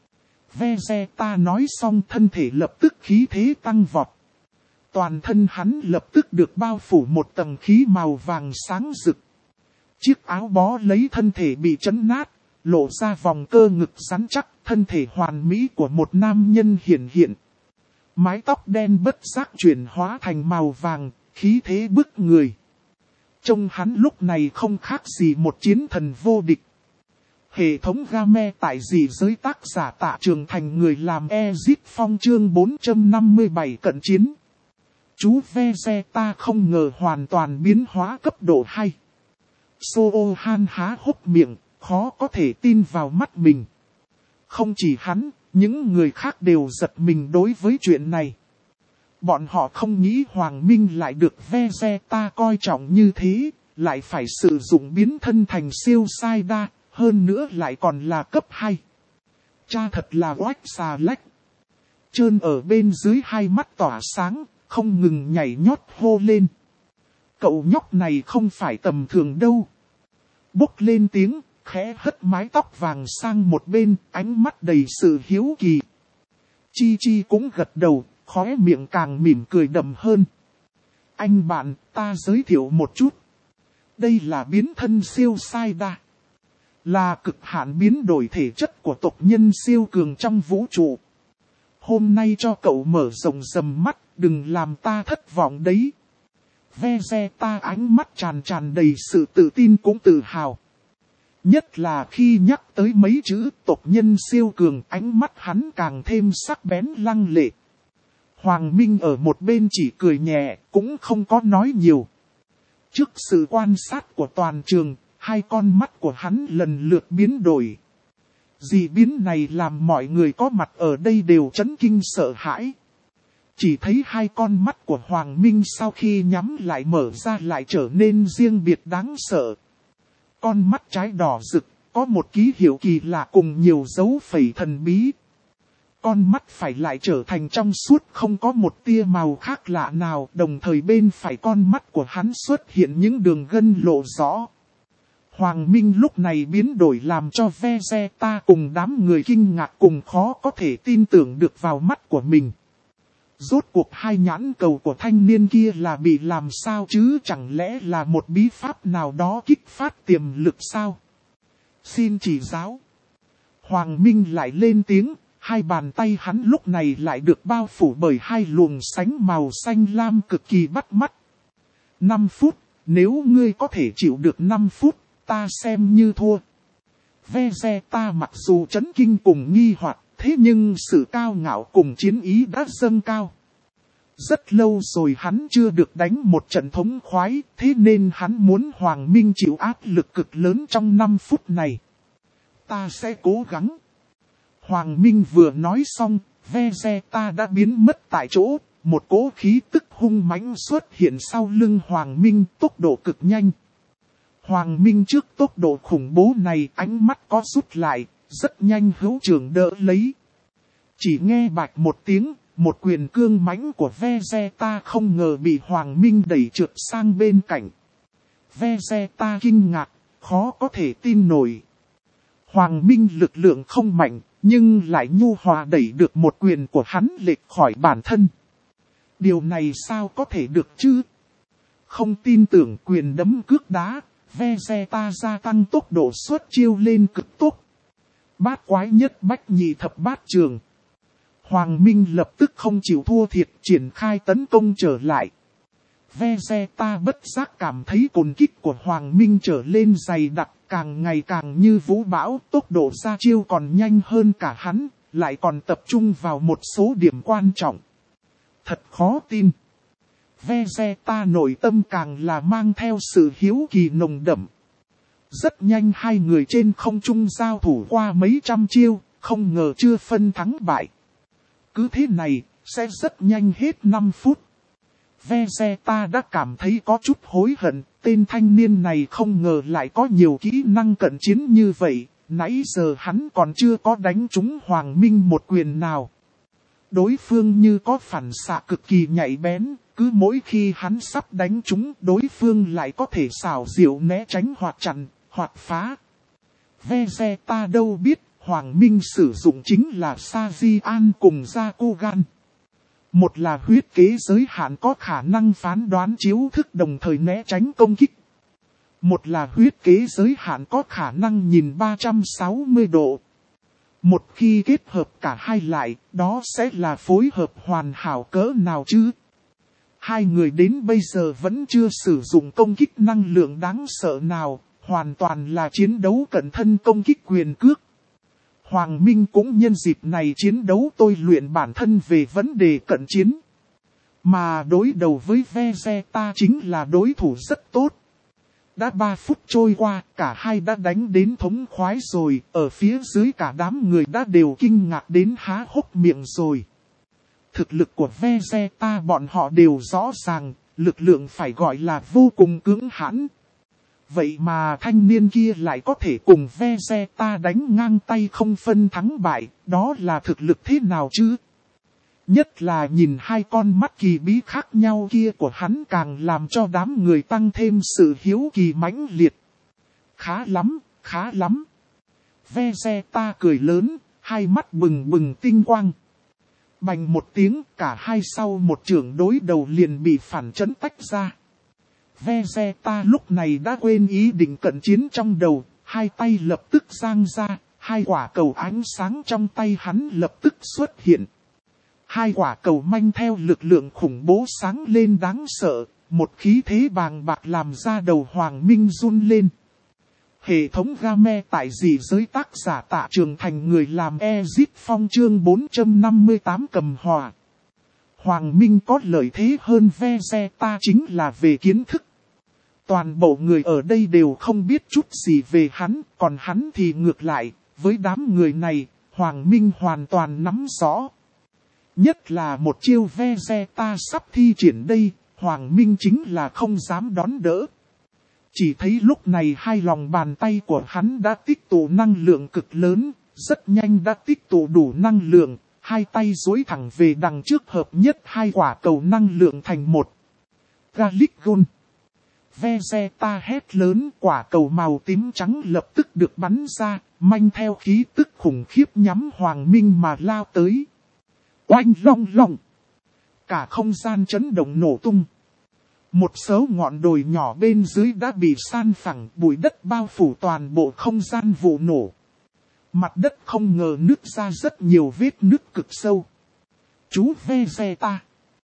Vegeta nói xong thân thể lập tức khí thế tăng vọt. Toàn thân hắn lập tức được bao phủ một tầng khí màu vàng sáng rực. Chiếc áo bó lấy thân thể bị chấn nát, lộ ra vòng cơ ngực rắn chắc, thân thể hoàn mỹ của một nam nhân hiển hiện. Mái tóc đen bất giác chuyển hóa thành màu vàng, khí thế bức người. Trông hắn lúc này không khác gì một chiến thần vô địch. Hệ thống game tại dị giới tác giả Tạ Trường Thành người làm Ezit Phong chương 457 cận chiến. Chú Vegeta không ngờ hoàn toàn biến hóa cấp độ 2. Sohan há hốc miệng, khó có thể tin vào mắt mình. Không chỉ hắn, những người khác đều giật mình đối với chuyện này. Bọn họ không nghĩ Hoàng Minh lại được Vegeta coi trọng như thế, lại phải sử dụng biến thân thành siêu sai đa, hơn nữa lại còn là cấp 2. Cha thật là oách xà lách. Trơn ở bên dưới hai mắt tỏa sáng, không ngừng nhảy nhót hô lên. Cậu nhóc này không phải tầm thường đâu. Bốc lên tiếng, khẽ hất mái tóc vàng sang một bên, ánh mắt đầy sự hiếu kỳ. Chi Chi cũng gật đầu, khóe miệng càng mỉm cười đậm hơn. Anh bạn, ta giới thiệu một chút. Đây là biến thân siêu sai đa. Là cực hạn biến đổi thể chất của tộc nhân siêu cường trong vũ trụ. Hôm nay cho cậu mở rộng tầm mắt, đừng làm ta thất vọng đấy. Vegeta ánh mắt tràn đầy sự tự tin cũng tự hào. Nhất là khi nhắc tới mấy chữ tộc nhân siêu cường, ánh mắt hắn càng thêm sắc bén lăng lệ. Hoàng Minh ở một bên chỉ cười nhẹ, cũng không có nói nhiều. Trước sự quan sát của toàn trường, hai con mắt của hắn lần lượt biến đổi. Dị biến này làm mọi người có mặt ở đây đều chấn kinh sợ hãi. Chỉ thấy hai con mắt của Hoàng Minh sau khi nhắm lại mở ra lại trở nên riêng biệt đáng sợ. Con mắt trái đỏ rực, có một ký hiệu kỳ lạ cùng nhiều dấu phẩy thần bí. Con mắt phải lại trở thành trong suốt không có một tia màu khác lạ nào, đồng thời bên phải con mắt của hắn xuất hiện những đường gân lộ rõ. Hoàng Minh lúc này biến đổi làm cho Vegeta cùng đám người kinh ngạc cùng khó có thể tin tưởng được vào mắt của mình. Rốt cuộc hai nhãn cầu của thanh niên kia là bị làm sao chứ, chẳng lẽ là một bí pháp nào đó kích phát tiềm lực sao? Xin chỉ giáo. Hoàng Minh lại lên tiếng, hai bàn tay hắn lúc này lại được bao phủ bởi hai luồng sánh màu xanh lam cực kỳ bắt mắt. 5 phút, nếu ngươi có thể chịu được 5 phút, ta xem như thua. Vegeta mặc dù chấn kinh cùng nghi hoặc, thế nhưng sự cao ngạo cùng chiến ý đã dâng cao. Rất lâu rồi hắn chưa được đánh một trận thống khoái, thế nên hắn muốn Hoàng Minh chịu áp lực cực lớn trong 5 phút này. Ta sẽ cố gắng. Hoàng Minh vừa nói xong, Vegeta đã biến mất tại chỗ, một cỗ khí tức hung mãnh xuất hiện sau lưng Hoàng Minh tốc độ cực nhanh. Hoàng Minh trước tốc độ khủng bố này ánh mắt có rút lại, rất nhanh hữu trưởng đỡ lấy. Chỉ nghe bạch một tiếng, một quyền cương mãnh của Vegeta không ngờ bị Hoàng Minh đẩy trượt sang bên cạnh. Vegeta kinh ngạc, khó có thể tin nổi. Hoàng Minh lực lượng không mạnh, nhưng lại nhu hòa đẩy được một quyền của hắn lệch khỏi bản thân. Điều này sao có thể được chứ? Không tin tưởng quyền đấm cước đá, Vegeta gia tăng tốc độ xuất chiêu lên cực tốc. Bát quái nhất bách nhị thập bát trường. Hoàng Minh lập tức không chịu thua thiệt triển khai tấn công trở lại. Vegeta bất giác cảm thấy cồn kích của Hoàng Minh trở lên dày đặc, càng ngày càng như vũ bão, tốc độ ra chiêu còn nhanh hơn cả hắn, lại còn tập trung vào một số điểm quan trọng. Thật khó tin. Vegeta nội tâm càng là mang theo sự hiếu kỳ nồng đậm. Rất nhanh hai người trên không trung giao thủ qua mấy trăm chiêu, không ngờ chưa phân thắng bại. Cứ thế này, sẽ rất nhanh hết 5 phút. Vegeta đã cảm thấy có chút hối hận, tên thanh niên này không ngờ lại có nhiều kỹ năng cận chiến như vậy, nãy giờ hắn còn chưa có đánh trúng Hoàng Minh một quyền nào. Đối phương như có phản xạ cực kỳ nhạy bén, cứ mỗi khi hắn sắp đánh trúng đối phương lại có thể xảo diệu né tránh hoặc chặn, hoặc phá. Vegeta đâu biết, Hoàng Minh sử dụng chính là Saiyan cùng Zakugan. Một là huyết kế giới hạn có khả năng phán đoán chiếu thức đồng thời né tránh công kích. Một là huyết kế giới hạn có khả năng nhìn 360 độ. Một khi kết hợp cả hai lại, đó sẽ là phối hợp hoàn hảo cỡ nào chứ? Hai người đến bây giờ vẫn chưa sử dụng công kích năng lượng đáng sợ nào, hoàn toàn là chiến đấu cận thân công kích quyền cước. Hoàng Minh cũng nhân dịp này chiến đấu tôi luyện bản thân về vấn đề cận chiến. Mà đối đầu với Vegeta chính là đối thủ rất tốt. Đã 3 phút trôi qua, cả hai đã đánh đến thống khoái rồi, ở phía dưới cả đám người đã đều kinh ngạc đến há hốc miệng rồi. Thực lực của Vegeta bọn họ đều rõ ràng, lực lượng phải gọi là vô cùng cưỡng hãn. Vậy mà thanh niên kia lại có thể cùng Vegeta đánh ngang tay không phân thắng bại, đó là thực lực thế nào chứ? Nhất là nhìn hai con mắt kỳ bí khác nhau kia của hắn càng làm cho đám người tăng thêm sự hiếu kỳ mãnh liệt. Khá lắm, khá lắm. Vegeta cười lớn, hai mắt bừng bừng tinh quang. Bành một tiếng, cả hai sau một chưởng đối đầu liền bị phản chấn tách ra. Vegeta lúc này đã quên ý định cận chiến trong đầu, hai tay lập tức giang ra, hai quả cầu ánh sáng trong tay hắn lập tức xuất hiện. Hai quả cầu manh theo lực lượng khủng bố sáng lên đáng sợ, một khí thế bàng bạc làm ra đầu Hoàng Minh run lên. Hệ thống game tại dị giới tác giả Tạ Trường Thành người làm Ezip Phong chương 458 cầm hòa. Hoàng Minh có lợi thế hơn Vegeta chính là về kiến thức. Toàn bộ người ở đây đều không biết chút gì về hắn, còn hắn thì ngược lại, với đám người này, Hoàng Minh hoàn toàn nắm rõ. Nhất là một chiêu Vegeta sắp thi triển đây, Hoàng Minh chính là không dám đón đỡ. Chỉ thấy lúc này hai lòng bàn tay của hắn đã tích tụ năng lượng cực lớn, rất nhanh đã tích tụ đủ năng lượng, hai tay duỗi thẳng về đằng trước hợp nhất hai quả cầu năng lượng thành một. Garlic Gun. Vegeta hét lớn, quả cầu màu tím trắng lập tức được bắn ra, manh theo khí tức khủng khiếp nhắm Hoàng Minh mà lao tới. Oanh long long. Cả không gian chấn động nổ tung. Một số ngọn đồi nhỏ bên dưới đã bị san phẳng, bụi đất bao phủ toàn bộ không gian vụ nổ. Mặt đất không ngờ nứt ra rất nhiều vết nứt cực sâu. Chú Vegeta.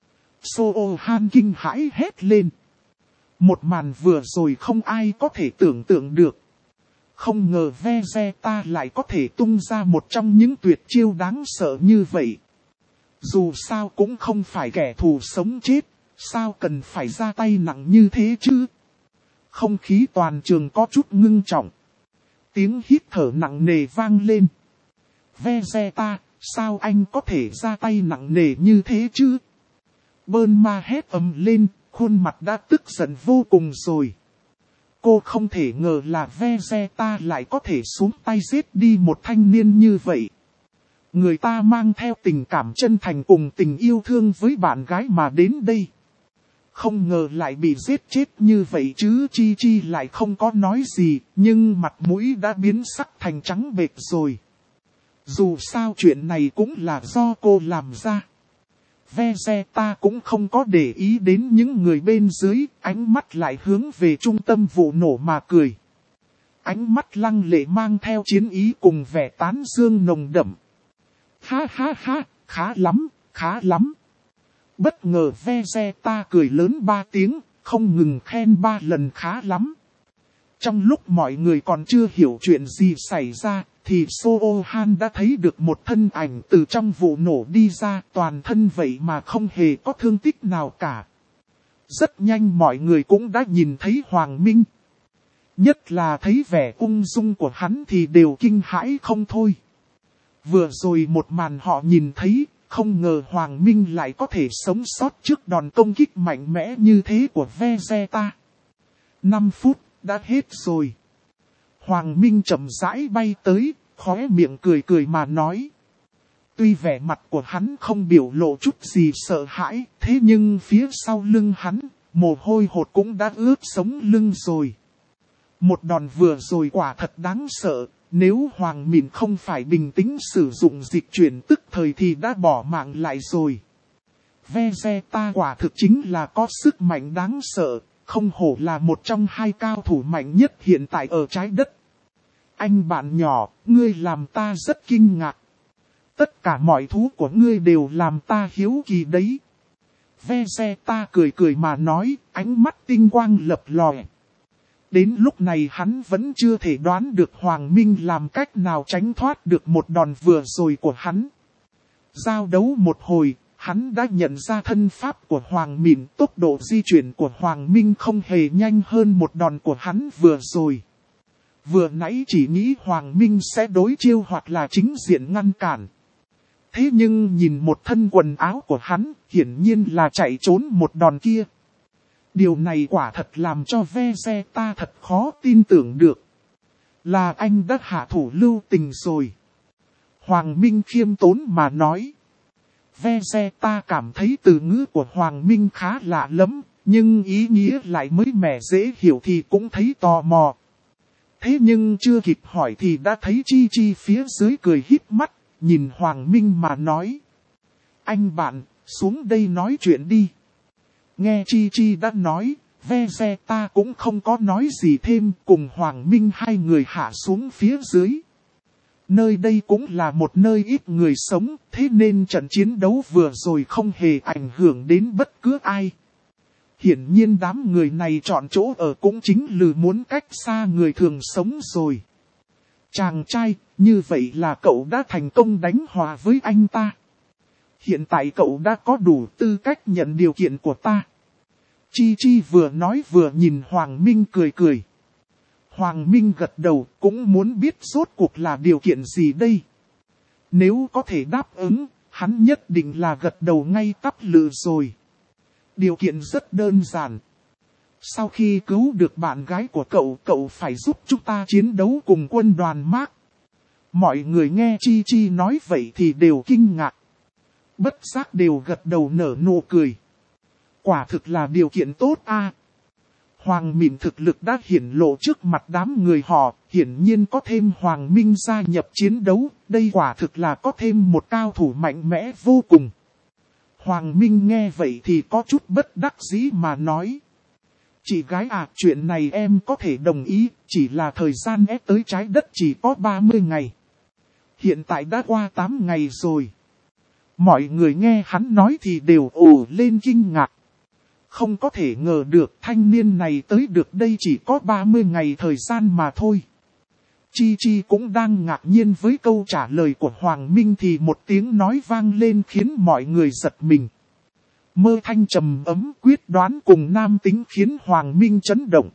Sohan kinh hãi hét lên. Một màn vừa rồi không ai có thể tưởng tượng được. Không ngờ Vegeta lại có thể tung ra một trong những tuyệt chiêu đáng sợ như vậy. Dù sao cũng không phải kẻ thù sống chết, sao cần phải ra tay nặng như thế chứ? Không khí toàn trường có chút ngưng trọng. Tiếng hít thở nặng nề vang lên. Vegeta, sao anh có thể ra tay nặng nề như thế chứ? Bulma hét ầm lên, khuôn mặt đã tức giận vô cùng rồi. Cô không thể ngờ là Vegeta lại có thể xuống tay giết đi một thanh niên như vậy. Người ta mang theo tình cảm chân thành cùng tình yêu thương với bạn gái mà đến đây. Không ngờ lại bị giết chết như vậy chứ. Chi Chi lại không có nói gì, nhưng mặt mũi đã biến sắc thành trắng bệch rồi. Dù sao chuyện này cũng là do cô làm ra. Vegeta cũng không có để ý đến những người bên dưới, ánh mắt lại hướng về trung tâm vụ nổ mà cười. Ánh mắt lăng lệ mang theo chiến ý cùng vẻ tán dương nồng đậm. Ha ha ha, khá lắm, khá lắm. Bất ngờ Vegeta cười lớn 3 tiếng, không ngừng khen 3 lần khá lắm. Trong lúc mọi người còn chưa hiểu chuyện gì xảy ra, thì Sohan đã thấy được một thân ảnh từ trong vụ nổ đi ra, toàn thân vậy mà không hề có thương tích nào cả. Rất nhanh mọi người cũng đã nhìn thấy Hoàng Minh. Nhất là thấy vẻ ung dung của hắn thì đều kinh hãi không thôi. Vừa rồi một màn họ nhìn thấy, không ngờ Hoàng Minh lại có thể sống sót trước đòn công kích mạnh mẽ như thế của Vegeta. 5 phút, đã hết rồi. Hoàng Minh chậm rãi bay tới, khóe miệng cười cười mà nói. Tuy vẻ mặt của hắn không biểu lộ chút gì sợ hãi, thế nhưng phía sau lưng hắn, mồ hôi hột cũng đã ướt sống lưng rồi. Một đòn vừa rồi quả thật đáng sợ, nếu Hoàng Minh không phải bình tĩnh sử dụng dịch chuyển tức thời thì đã bỏ mạng lại rồi. Vegeta quả thực chính là có sức mạnh đáng sợ, không hổ là một trong 2 cao thủ mạnh nhất hiện tại ở trái đất. Anh bạn nhỏ, ngươi làm ta rất kinh ngạc. Tất cả mọi thú của ngươi đều làm ta hiếu kỳ đấy. Vegeta cười cười mà nói, ánh mắt tinh quang lập lòe. Đến lúc này hắn vẫn chưa thể đoán được Hoàng Minh làm cách nào tránh thoát được một đòn vừa rồi của hắn. Giao đấu một hồi, hắn đã nhận ra thân pháp của Hoàng Minh, tốc độ di chuyển của Hoàng Minh không hề nhanh hơn một đòn của hắn vừa rồi. Vừa nãy chỉ nghĩ Hoàng Minh sẽ đối chiêu hoặc là chính diện ngăn cản. Thế nhưng nhìn một thân quần áo của hắn, hiển nhiên là chạy trốn một đòn kia. Điều này quả thật làm cho Vegeta thật khó tin tưởng được. Là anh đã hạ thủ lưu tình rồi. Hoàng Minh khiêm tốn mà nói. Vegeta cảm thấy từ ngữ của Hoàng Minh khá lạ lắm, nhưng ý nghĩa lại mới mẻ dễ hiểu thì cũng thấy tò mò. Thế nhưng chưa kịp hỏi thì đã thấy Chi Chi phía dưới cười híp mắt, nhìn Hoàng Minh mà nói. Anh bạn, xuống đây nói chuyện đi. Nghe Chi Chi đã nói, Vegeta cũng không có nói gì thêm, cùng Hoàng Minh 2 người hạ xuống phía dưới. Nơi đây cũng là một nơi ít người sống, thế nên trận chiến đấu vừa rồi không hề ảnh hưởng đến bất cứ ai. Hiển nhiên đám người này chọn chỗ ở cũng chính là muốn cách xa người thường sống rồi. Chàng trai, như vậy là cậu đã thành công đánh hòa với anh ta. Hiện tại cậu đã có đủ tư cách nhận điều kiện của ta. Chi Chi vừa nói vừa nhìn Hoàng Minh cười cười. Hoàng Minh gật đầu cũng muốn biết rốt cuộc là điều kiện gì đây. Nếu có thể đáp ứng, hắn nhất định là gật đầu ngay tắp lự rồi. Điều kiện rất đơn giản. Sau khi cứu được bạn gái của cậu, cậu phải giúp chúng ta chiến đấu cùng quân đoàn Mark. Mọi người nghe Chi Chi nói vậy thì đều kinh ngạc. Bất giác đều gật đầu nở nụ cười. Quả thực là điều kiện tốt a. Hoàng Minh thực lực đã hiển lộ trước mặt đám người họ, hiển nhiên có thêm Hoàng Minh gia nhập chiến đấu, đây quả thực là có thêm một cao thủ mạnh mẽ vô cùng. Hoàng Minh nghe vậy thì có chút bất đắc dĩ mà nói. Chị gái à, chuyện này em có thể đồng ý, chỉ là thời gian ép tới trái đất chỉ có 30 ngày. Hiện tại đã qua 8 ngày rồi. Mọi người nghe hắn nói thì đều ồ lên kinh ngạc. Không có thể ngờ được thanh niên này tới được đây chỉ có 30 ngày thời gian mà thôi. Chi Chi cũng đang ngạc nhiên với câu trả lời của Hoàng Minh thì một tiếng nói vang lên khiến mọi người giật mình. Mơ thanh trầm ấm quyết đoán cùng nam tính khiến Hoàng Minh chấn động.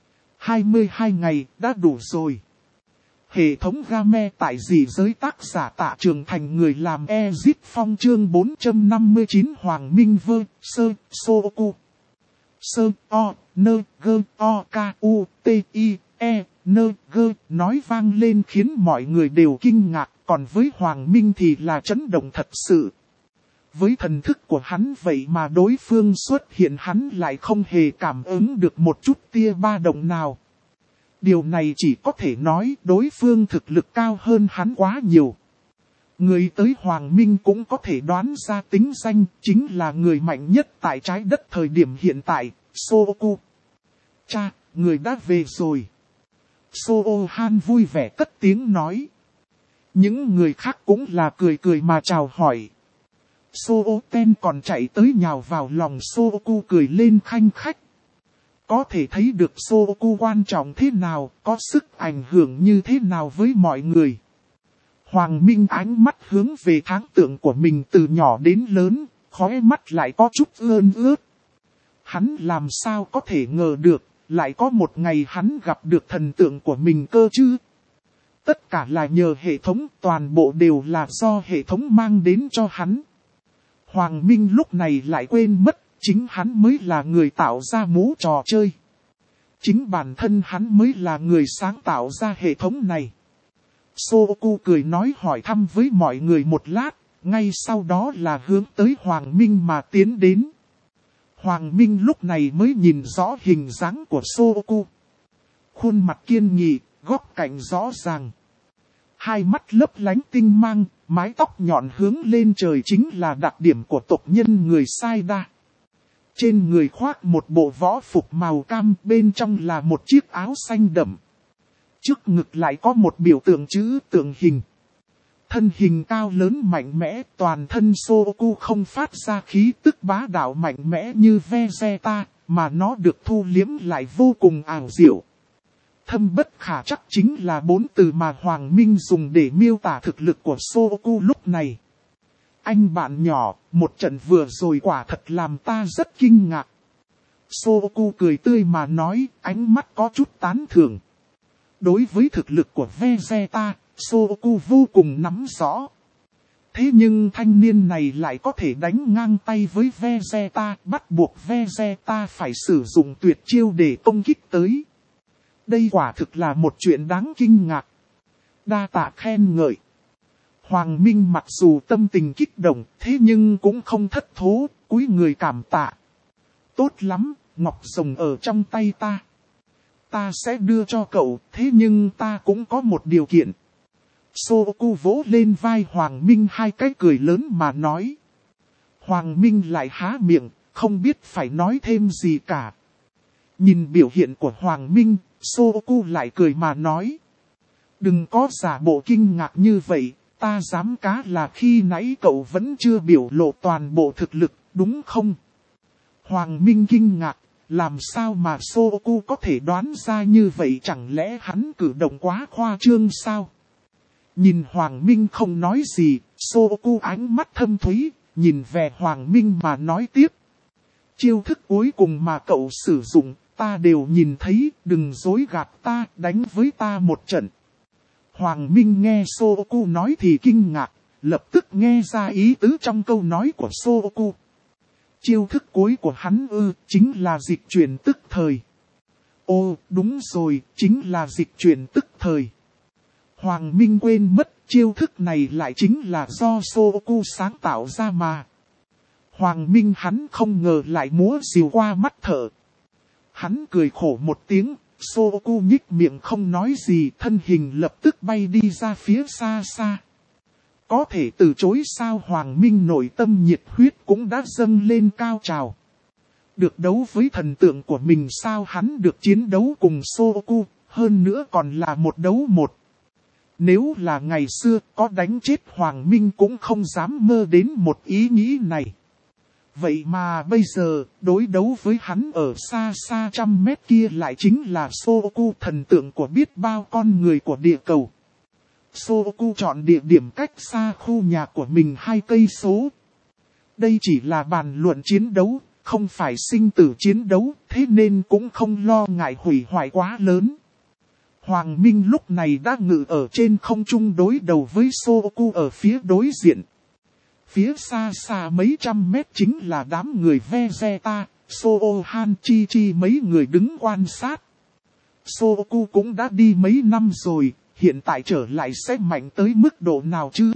22 ngày đã đủ rồi. Hệ thống game tại dị giới tác giả Tạ Trường Thành người làm Ezip Phong chương 459 Hoàng Minh vơ sơ sô cu. Sơ o nơ gơ o k u t i e nơ gơ nói vang lên khiến mọi người đều kinh ngạc, còn với Hoàng Minh thì là chấn động thật sự. Với thần thức của hắn vậy mà đối phương xuất hiện hắn lại không hề cảm ứng được một chút tia ba động nào. Điều này chỉ có thể nói đối phương thực lực cao hơn hắn quá nhiều. Người tới Hoàng Minh cũng có thể đoán ra tính danh chính là người mạnh nhất tại trái đất thời điểm hiện tại, Soku. Cha, người đã về rồi. Sohan vui vẻ cất tiếng nói. Những người khác cũng là cười cười mà chào hỏi. Soten còn chạy tới nhào vào lòng Soku cười lên khanh khách. Có thể thấy được Soku quan trọng thế nào, có sức ảnh hưởng như thế nào với mọi người. Hoàng Minh ánh mắt hướng về tháng tượng của mình từ nhỏ đến lớn, khóe mắt lại có chút ươn ướt. Hắn làm sao có thể ngờ được, lại có một ngày hắn gặp được thần tượng của mình cơ chứ. Tất cả là nhờ hệ thống, toàn bộ đều là do hệ thống mang đến cho hắn. Hoàng Minh lúc này lại quên mất, chính hắn mới là người tạo ra mũ trò chơi. Chính bản thân hắn mới là người sáng tạo ra hệ thống này. Soku cười nói hỏi thăm với mọi người một lát, ngay sau đó là hướng tới Hoàng Minh mà tiến đến. Hoàng Minh lúc này mới nhìn rõ hình dáng của Soku. Khuôn mặt kiên nghị, góc cạnh rõ ràng. Hai mắt lấp lánh tinh mang, mái tóc nhọn hướng lên trời chính là đặc điểm của tộc nhân người Saida. Trên người khoác một bộ võ phục màu cam, bên trong là một chiếc áo xanh đậm. Trước ngực lại có một biểu tượng chữ tượng hình. Thân hình cao lớn mạnh mẽ, toàn thân Soku không phát ra khí tức bá đạo mạnh mẽ như Vegeta, mà nó được thu liếm lại vô cùng ảo diệu. Thâm bất khả chắc chính là 4 từ mà Hoàng Minh dùng để miêu tả thực lực của Soku lúc này. Anh bạn nhỏ, một trận vừa rồi quả thật làm ta rất kinh ngạc. Soku cười tươi mà nói, ánh mắt có chút tán thưởng. Đối với thực lực của Vegeta, Soku vô cùng nắm rõ. Thế nhưng thanh niên này lại có thể đánh ngang tay với Vegeta, bắt buộc Vegeta phải sử dụng tuyệt chiêu để công kích tới. Đây quả thực là một chuyện đáng kinh ngạc. Đa tạ khen ngợi. Hoàng Minh mặc dù tâm tình kích động, thế nhưng cũng không thất thố, cúi người cảm tạ. Tốt lắm, ngọc rồng ở trong tay ta. Ta sẽ đưa cho cậu, thế nhưng ta cũng có một điều kiện. Soku vỗ lên vai Hoàng Minh hai cái cười lớn mà nói. Hoàng Minh lại há miệng, không biết phải nói thêm gì cả. Nhìn biểu hiện của Hoàng Minh, Soku lại cười mà nói. Đừng có giả bộ kinh ngạc như vậy, ta dám cá là khi nãy cậu vẫn chưa biểu lộ toàn bộ thực lực, đúng không? Hoàng Minh kinh ngạc, làm sao mà Soku có thể đoán ra như vậy, chẳng lẽ hắn cử động quá khoa trương sao? Nhìn Hoàng Minh không nói gì, Soku ánh mắt thâm thúy, nhìn về Hoàng Minh mà nói tiếp. Chiêu thức cuối cùng mà cậu sử dụng, ta đều nhìn thấy, đừng dối gạt ta, đánh với ta một trận. Hoàng Minh nghe Soku nói thì kinh ngạc, lập tức nghe ra ý tứ trong câu nói của Soku. Chiêu thức cuối của hắn chính là dịch chuyển tức thời. Ồ, đúng rồi, chính là dịch chuyển tức thời. Hoàng Minh quên mất, chiêu thức này lại chính là do Soku sáng tạo ra mà. Hoàng Minh hắn không ngờ lại múa rìu qua mắt thợ. Hắn cười khổ một tiếng, Soku nhích miệng không nói gì, thân hình lập tức bay đi ra phía xa xa. Có thể từ chối sao? Hoàng Minh nội tâm nhiệt huyết cũng đã dâng lên cao trào. Được đấu với thần tượng của mình sao? Hắn được chiến đấu cùng Soku, hơn nữa còn là một đấu một. Nếu là ngày xưa, có đánh chết Hoàng Minh cũng không dám mơ đến một ý nghĩ này. Vậy mà bây giờ, đối đấu với hắn ở xa xa trăm mét kia lại chính là Soku, thần tượng của biết bao con người của địa cầu. Soku chọn địa điểm cách xa khu nhà của mình 2 cây số. Đây chỉ là bàn luận chiến đấu, không phải sinh tử chiến đấu, thế nên cũng không lo ngại hủy hoại quá lớn. Hoàng Minh lúc này đã ngự ở trên không trung đối đầu với Soku ở phía đối diện. Phía xa xa mấy trăm mét chính là đám người Vegeta, Sohan Chi Chi mấy người đứng quan sát. Soku cũng đã đi mấy năm rồi, hiện tại trở lại sẽ mạnh tới mức độ nào chứ?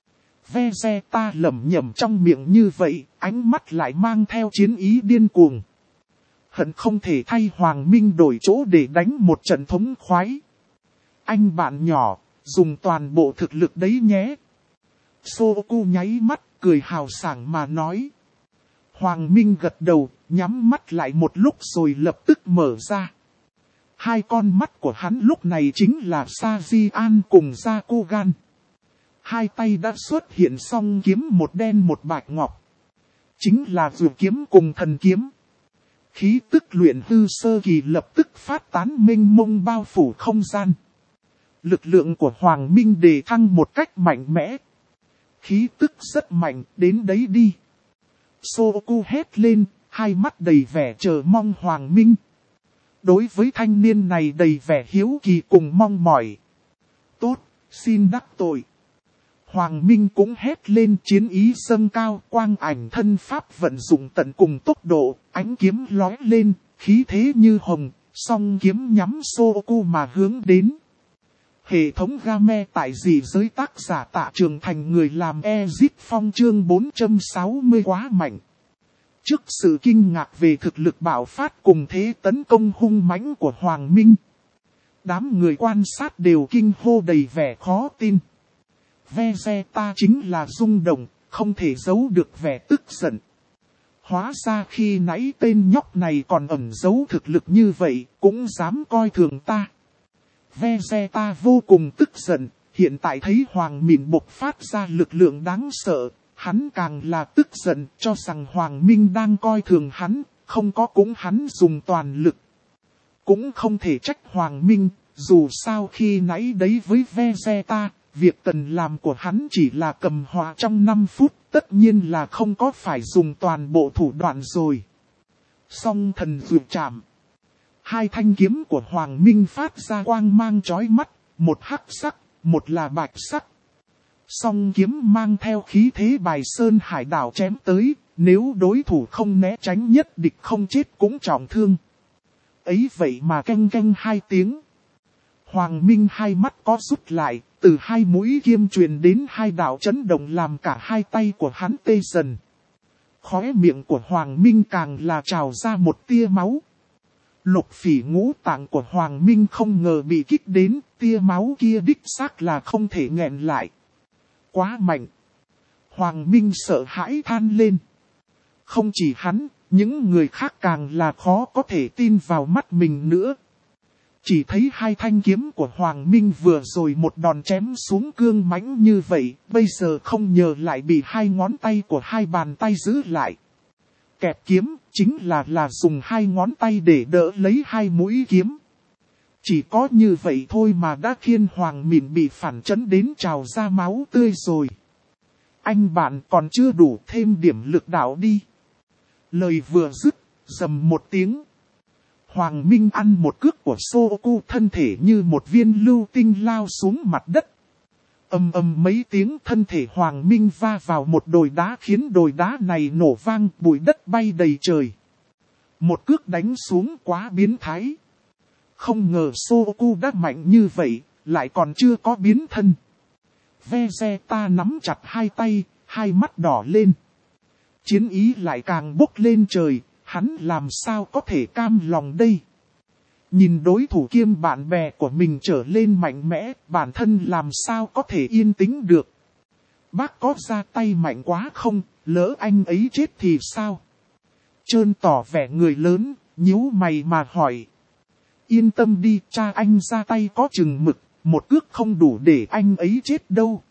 Vegeta lẩm nhẩm trong miệng như vậy, ánh mắt lại mang theo chiến ý điên cuồng. Hận không thể thay Hoàng Minh đổi chỗ để đánh một trận thống khoái. Anh bạn nhỏ, dùng toàn bộ thực lực đấy nhé. Soku nháy mắt, cười hào sảng mà nói. Hoàng Minh gật đầu, nhắm mắt lại một lúc rồi lập tức mở ra. Hai con mắt của hắn lúc này chính là Sajian cùng Zakugan. Hai tay đã xuất hiện song kiếm một đen một bạch ngọc. Chính là dù kiếm cùng thần kiếm. Khí tức luyện hư sơ kỳ lập tức phát tán mênh mông bao phủ không gian. Lực lượng của Hoàng Minh đề thăng một cách mạnh mẽ. Khí tức rất mạnh, đến đấy đi. Soku hét lên, hai mắt đầy vẻ chờ mong Hoàng Minh. Đối với thanh niên này đầy vẻ hiếu kỳ cùng mong mỏi. Tốt, xin đắc tội. Hoàng Minh cũng hét lên, chiến ý dâng cao, quang ảnh thân pháp vận dụng tận cùng tốc độ, ánh kiếm lói lên, khí thế như hồng, song kiếm nhắm Soku mà hướng đến. Hệ thống game tại dị giới tác giả Tạ Trường Thành người làm Ezip Phong chương 460 quá mạnh. Trước sự kinh ngạc về thực lực bạo phát cùng thế tấn công hung mãnh của Hoàng Minh, đám người quan sát đều kinh hô đầy vẻ khó tin. Vegeta chính là rung động, không thể giấu được vẻ tức giận. Hóa ra khi nãy tên nhóc này còn ẩn giấu thực lực như vậy, cũng dám coi thường ta. Vegeta vô cùng tức giận, hiện tại thấy Hoàng Minh bộc phát ra lực lượng đáng sợ, hắn càng là tức giận cho rằng Hoàng Minh đang coi thường hắn, không có cũng hắn dùng toàn lực. Cũng không thể trách Hoàng Minh, dù sao khi nãy đấy với Vegeta, việc cần làm của hắn chỉ là cầm họa trong 5 phút, tất nhiên là không có phải dùng toàn bộ thủ đoạn rồi. Song thần dược chạm. Hai thanh kiếm của Hoàng Minh phát ra quang mang chói mắt, một hắc sắc, một là bạch sắc. Song kiếm mang theo khí thế bài sơn hải đảo chém tới, nếu đối thủ không né tránh nhất định không chết cũng trọng thương. Ấy vậy mà canh canh 2 tiếng. Hoàng Minh hai mắt có rút lại, từ hai mũi kiếm truyền đến hai đạo chấn động làm cả hai tay của hắn tê dần. Khóe miệng của Hoàng Minh càng là trào ra một tia máu. Lục phỉ ngũ tạng của Hoàng Minh không ngờ bị kích đến, tia máu kia đích xác là không thể nghẹn lại. Quá mạnh. Hoàng Minh sợ hãi than lên. Không chỉ hắn, những người khác càng là khó có thể tin vào mắt mình nữa. Chỉ thấy hai thanh kiếm của Hoàng Minh vừa rồi một đòn chém xuống cương mãnh như vậy, bây giờ không ngờ lại bị hai ngón tay của hai bàn tay giữ lại. Kẹp kiếm chính là dùng hai ngón tay để đỡ lấy hai mũi kiếm. Chỉ có như vậy thôi mà đã khiến Hoàng Minh bị phản chấn đến trào ra máu tươi rồi. Anh bạn còn chưa đủ, thêm điểm lực đạo đi. Lời vừa dứt, rầm một tiếng. Hoàng Minh ăn một cước của Soku, thân thể như một viên lưu tinh lao xuống mặt đất. Ầm ầm mấy tiếng, thân thể Hoàng Minh va vào một đồi đá khiến đồi đá này nổ vang, bụi đất bay đầy trời. Một cước đánh xuống quá biến thái. Không ngờ Soku đã mạnh như vậy, lại còn chưa có biến thân. Vegeta nắm chặt hai tay, hai mắt đỏ lên. Chiến ý lại càng bốc lên trời. Hắn làm sao có thể cam lòng đây? Nhìn đối thủ kiêm bạn bè của mình trở lên mạnh mẽ, bản thân làm sao có thể yên tĩnh được? Bác có ra tay mạnh quá không, lỡ anh ấy chết thì sao? Trơn tỏ vẻ người lớn, nhíu mày mà hỏi. Yên tâm đi, cha anh ra tay có chừng mực, một cước không đủ để anh ấy chết đâu.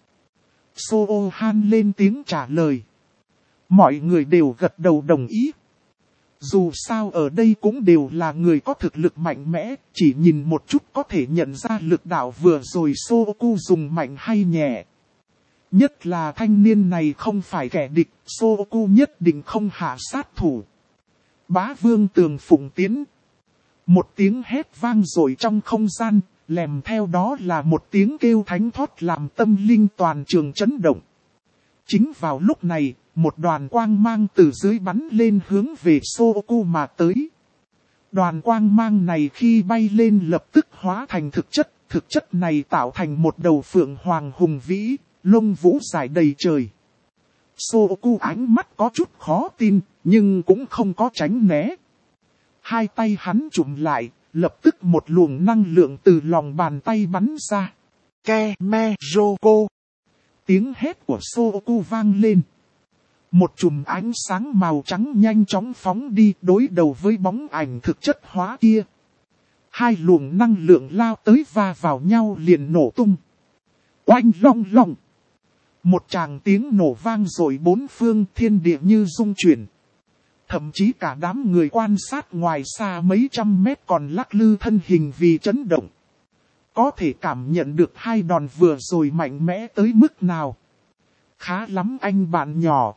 Sohan lên tiếng trả lời. Mọi người đều gật đầu đồng ý. Dù sao ở đây cũng đều là người có thực lực mạnh mẽ, chỉ nhìn một chút có thể nhận ra lực đạo vừa rồi Soku dùng mạnh hay nhẹ. Nhất là thanh niên này không phải kẻ địch, Soku nhất định không hạ sát thủ. Bá Vương Tường phụng tiến. Một tiếng hét vang dội trong không gian, lèm theo đó là một tiếng kêu thánh thót làm tâm linh toàn trường chấn động. Chính vào lúc này, một đoàn quang mang từ dưới bắn lên hướng về Soku mà tới. Đoàn quang mang này khi bay lên lập tức hóa thành thực chất này tạo thành một đầu phượng hoàng hùng vĩ, lông vũ dài đầy trời. Soku ánh mắt có chút khó tin, nhưng cũng không có tránh né. Hai tay hắn chụm lại, lập tức một luồng năng lượng từ lòng bàn tay bắn ra. Kemeroko. Tiếng hét của Soku vang lên. Một chùm ánh sáng màu trắng nhanh chóng phóng đi đối đầu với bóng ảnh thực chất hóa kia. Hai luồng năng lượng lao tới va vào nhau liền nổ tung. Oanh long long. Một tràng tiếng nổ vang rồi bốn phương, thiên địa như rung chuyển. Thậm chí cả đám người quan sát ngoài xa mấy trăm mét còn lắc lư thân hình vì chấn động. Có thể cảm nhận được hai đòn vừa rồi mạnh mẽ tới mức nào. Khá lắm anh bạn nhỏ.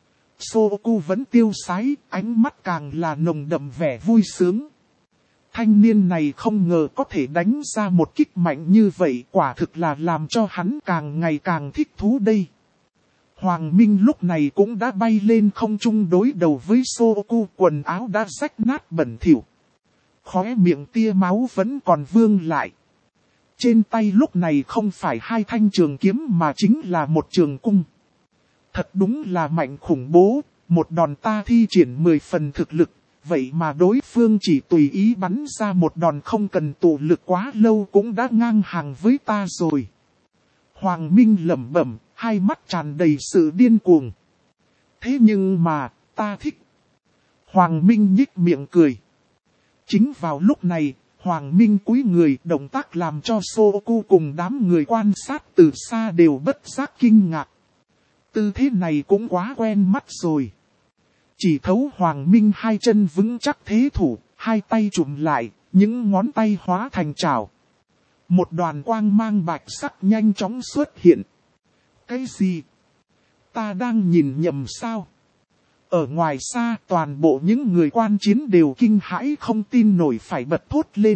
Soku vẫn tiêu sái, ánh mắt càng là nồng đậm vẻ vui sướng. Thanh niên này không ngờ có thể đánh ra một kích mạnh như vậy, quả thực là làm cho hắn càng ngày càng thích thú đây. Hoàng Minh lúc này cũng đã bay lên không trung đối đầu với Soku, quần áo đã rách nát bẩn thỉu. Khóe miệng tia máu vẫn còn vương lại. Trên tay lúc này không phải hai thanh trường kiếm mà chính là một trường cung. Thật đúng là mạnh khủng bố, một đòn ta thi triển 10 phần thực lực, vậy mà đối phương chỉ tùy ý bắn ra một đòn không cần tụ lực quá lâu cũng đã ngang hàng với ta rồi. Hoàng Minh lẩm bẩm, hai mắt tràn đầy sự điên cuồng. Thế nhưng mà, ta thích. Hoàng Minh nhích miệng cười. Chính vào lúc này, Hoàng Minh cúi người, động tác làm cho Soku cùng đám người quan sát từ xa đều bất giác kinh ngạc. Tư thế này cũng quá quen mắt rồi. Chỉ thấu Hoàng Minh hai chân vững chắc thế thủ, hai tay chụm lại, những ngón tay hóa thành trảo. Một đoàn quang mang bạch sắc nhanh chóng xuất hiện. Cái gì? Ta đang nhìn nhầm sao? Ở ngoài xa toàn bộ những người quan chiến đều kinh hãi không tin nổi phải bật thốt lên.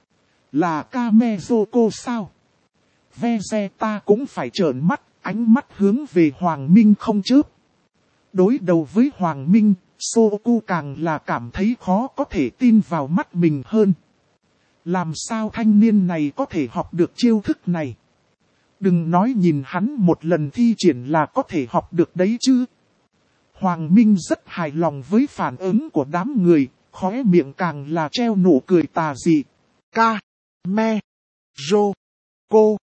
Là Kamezoko sao? Vegeta cũng phải trợn mắt, ánh mắt hướng về Hoàng Minh không chớp. Đối đầu với Hoàng Minh, Soku càng là cảm thấy khó có thể tin vào mắt mình hơn. Làm sao thanh niên này có thể học được chiêu thức này? Đừng nói nhìn hắn một lần thi triển là có thể học được đấy chứ. Hoàng Minh rất hài lòng với phản ứng của đám người, khóe miệng càng là treo nụ cười tà dị. Kamezoko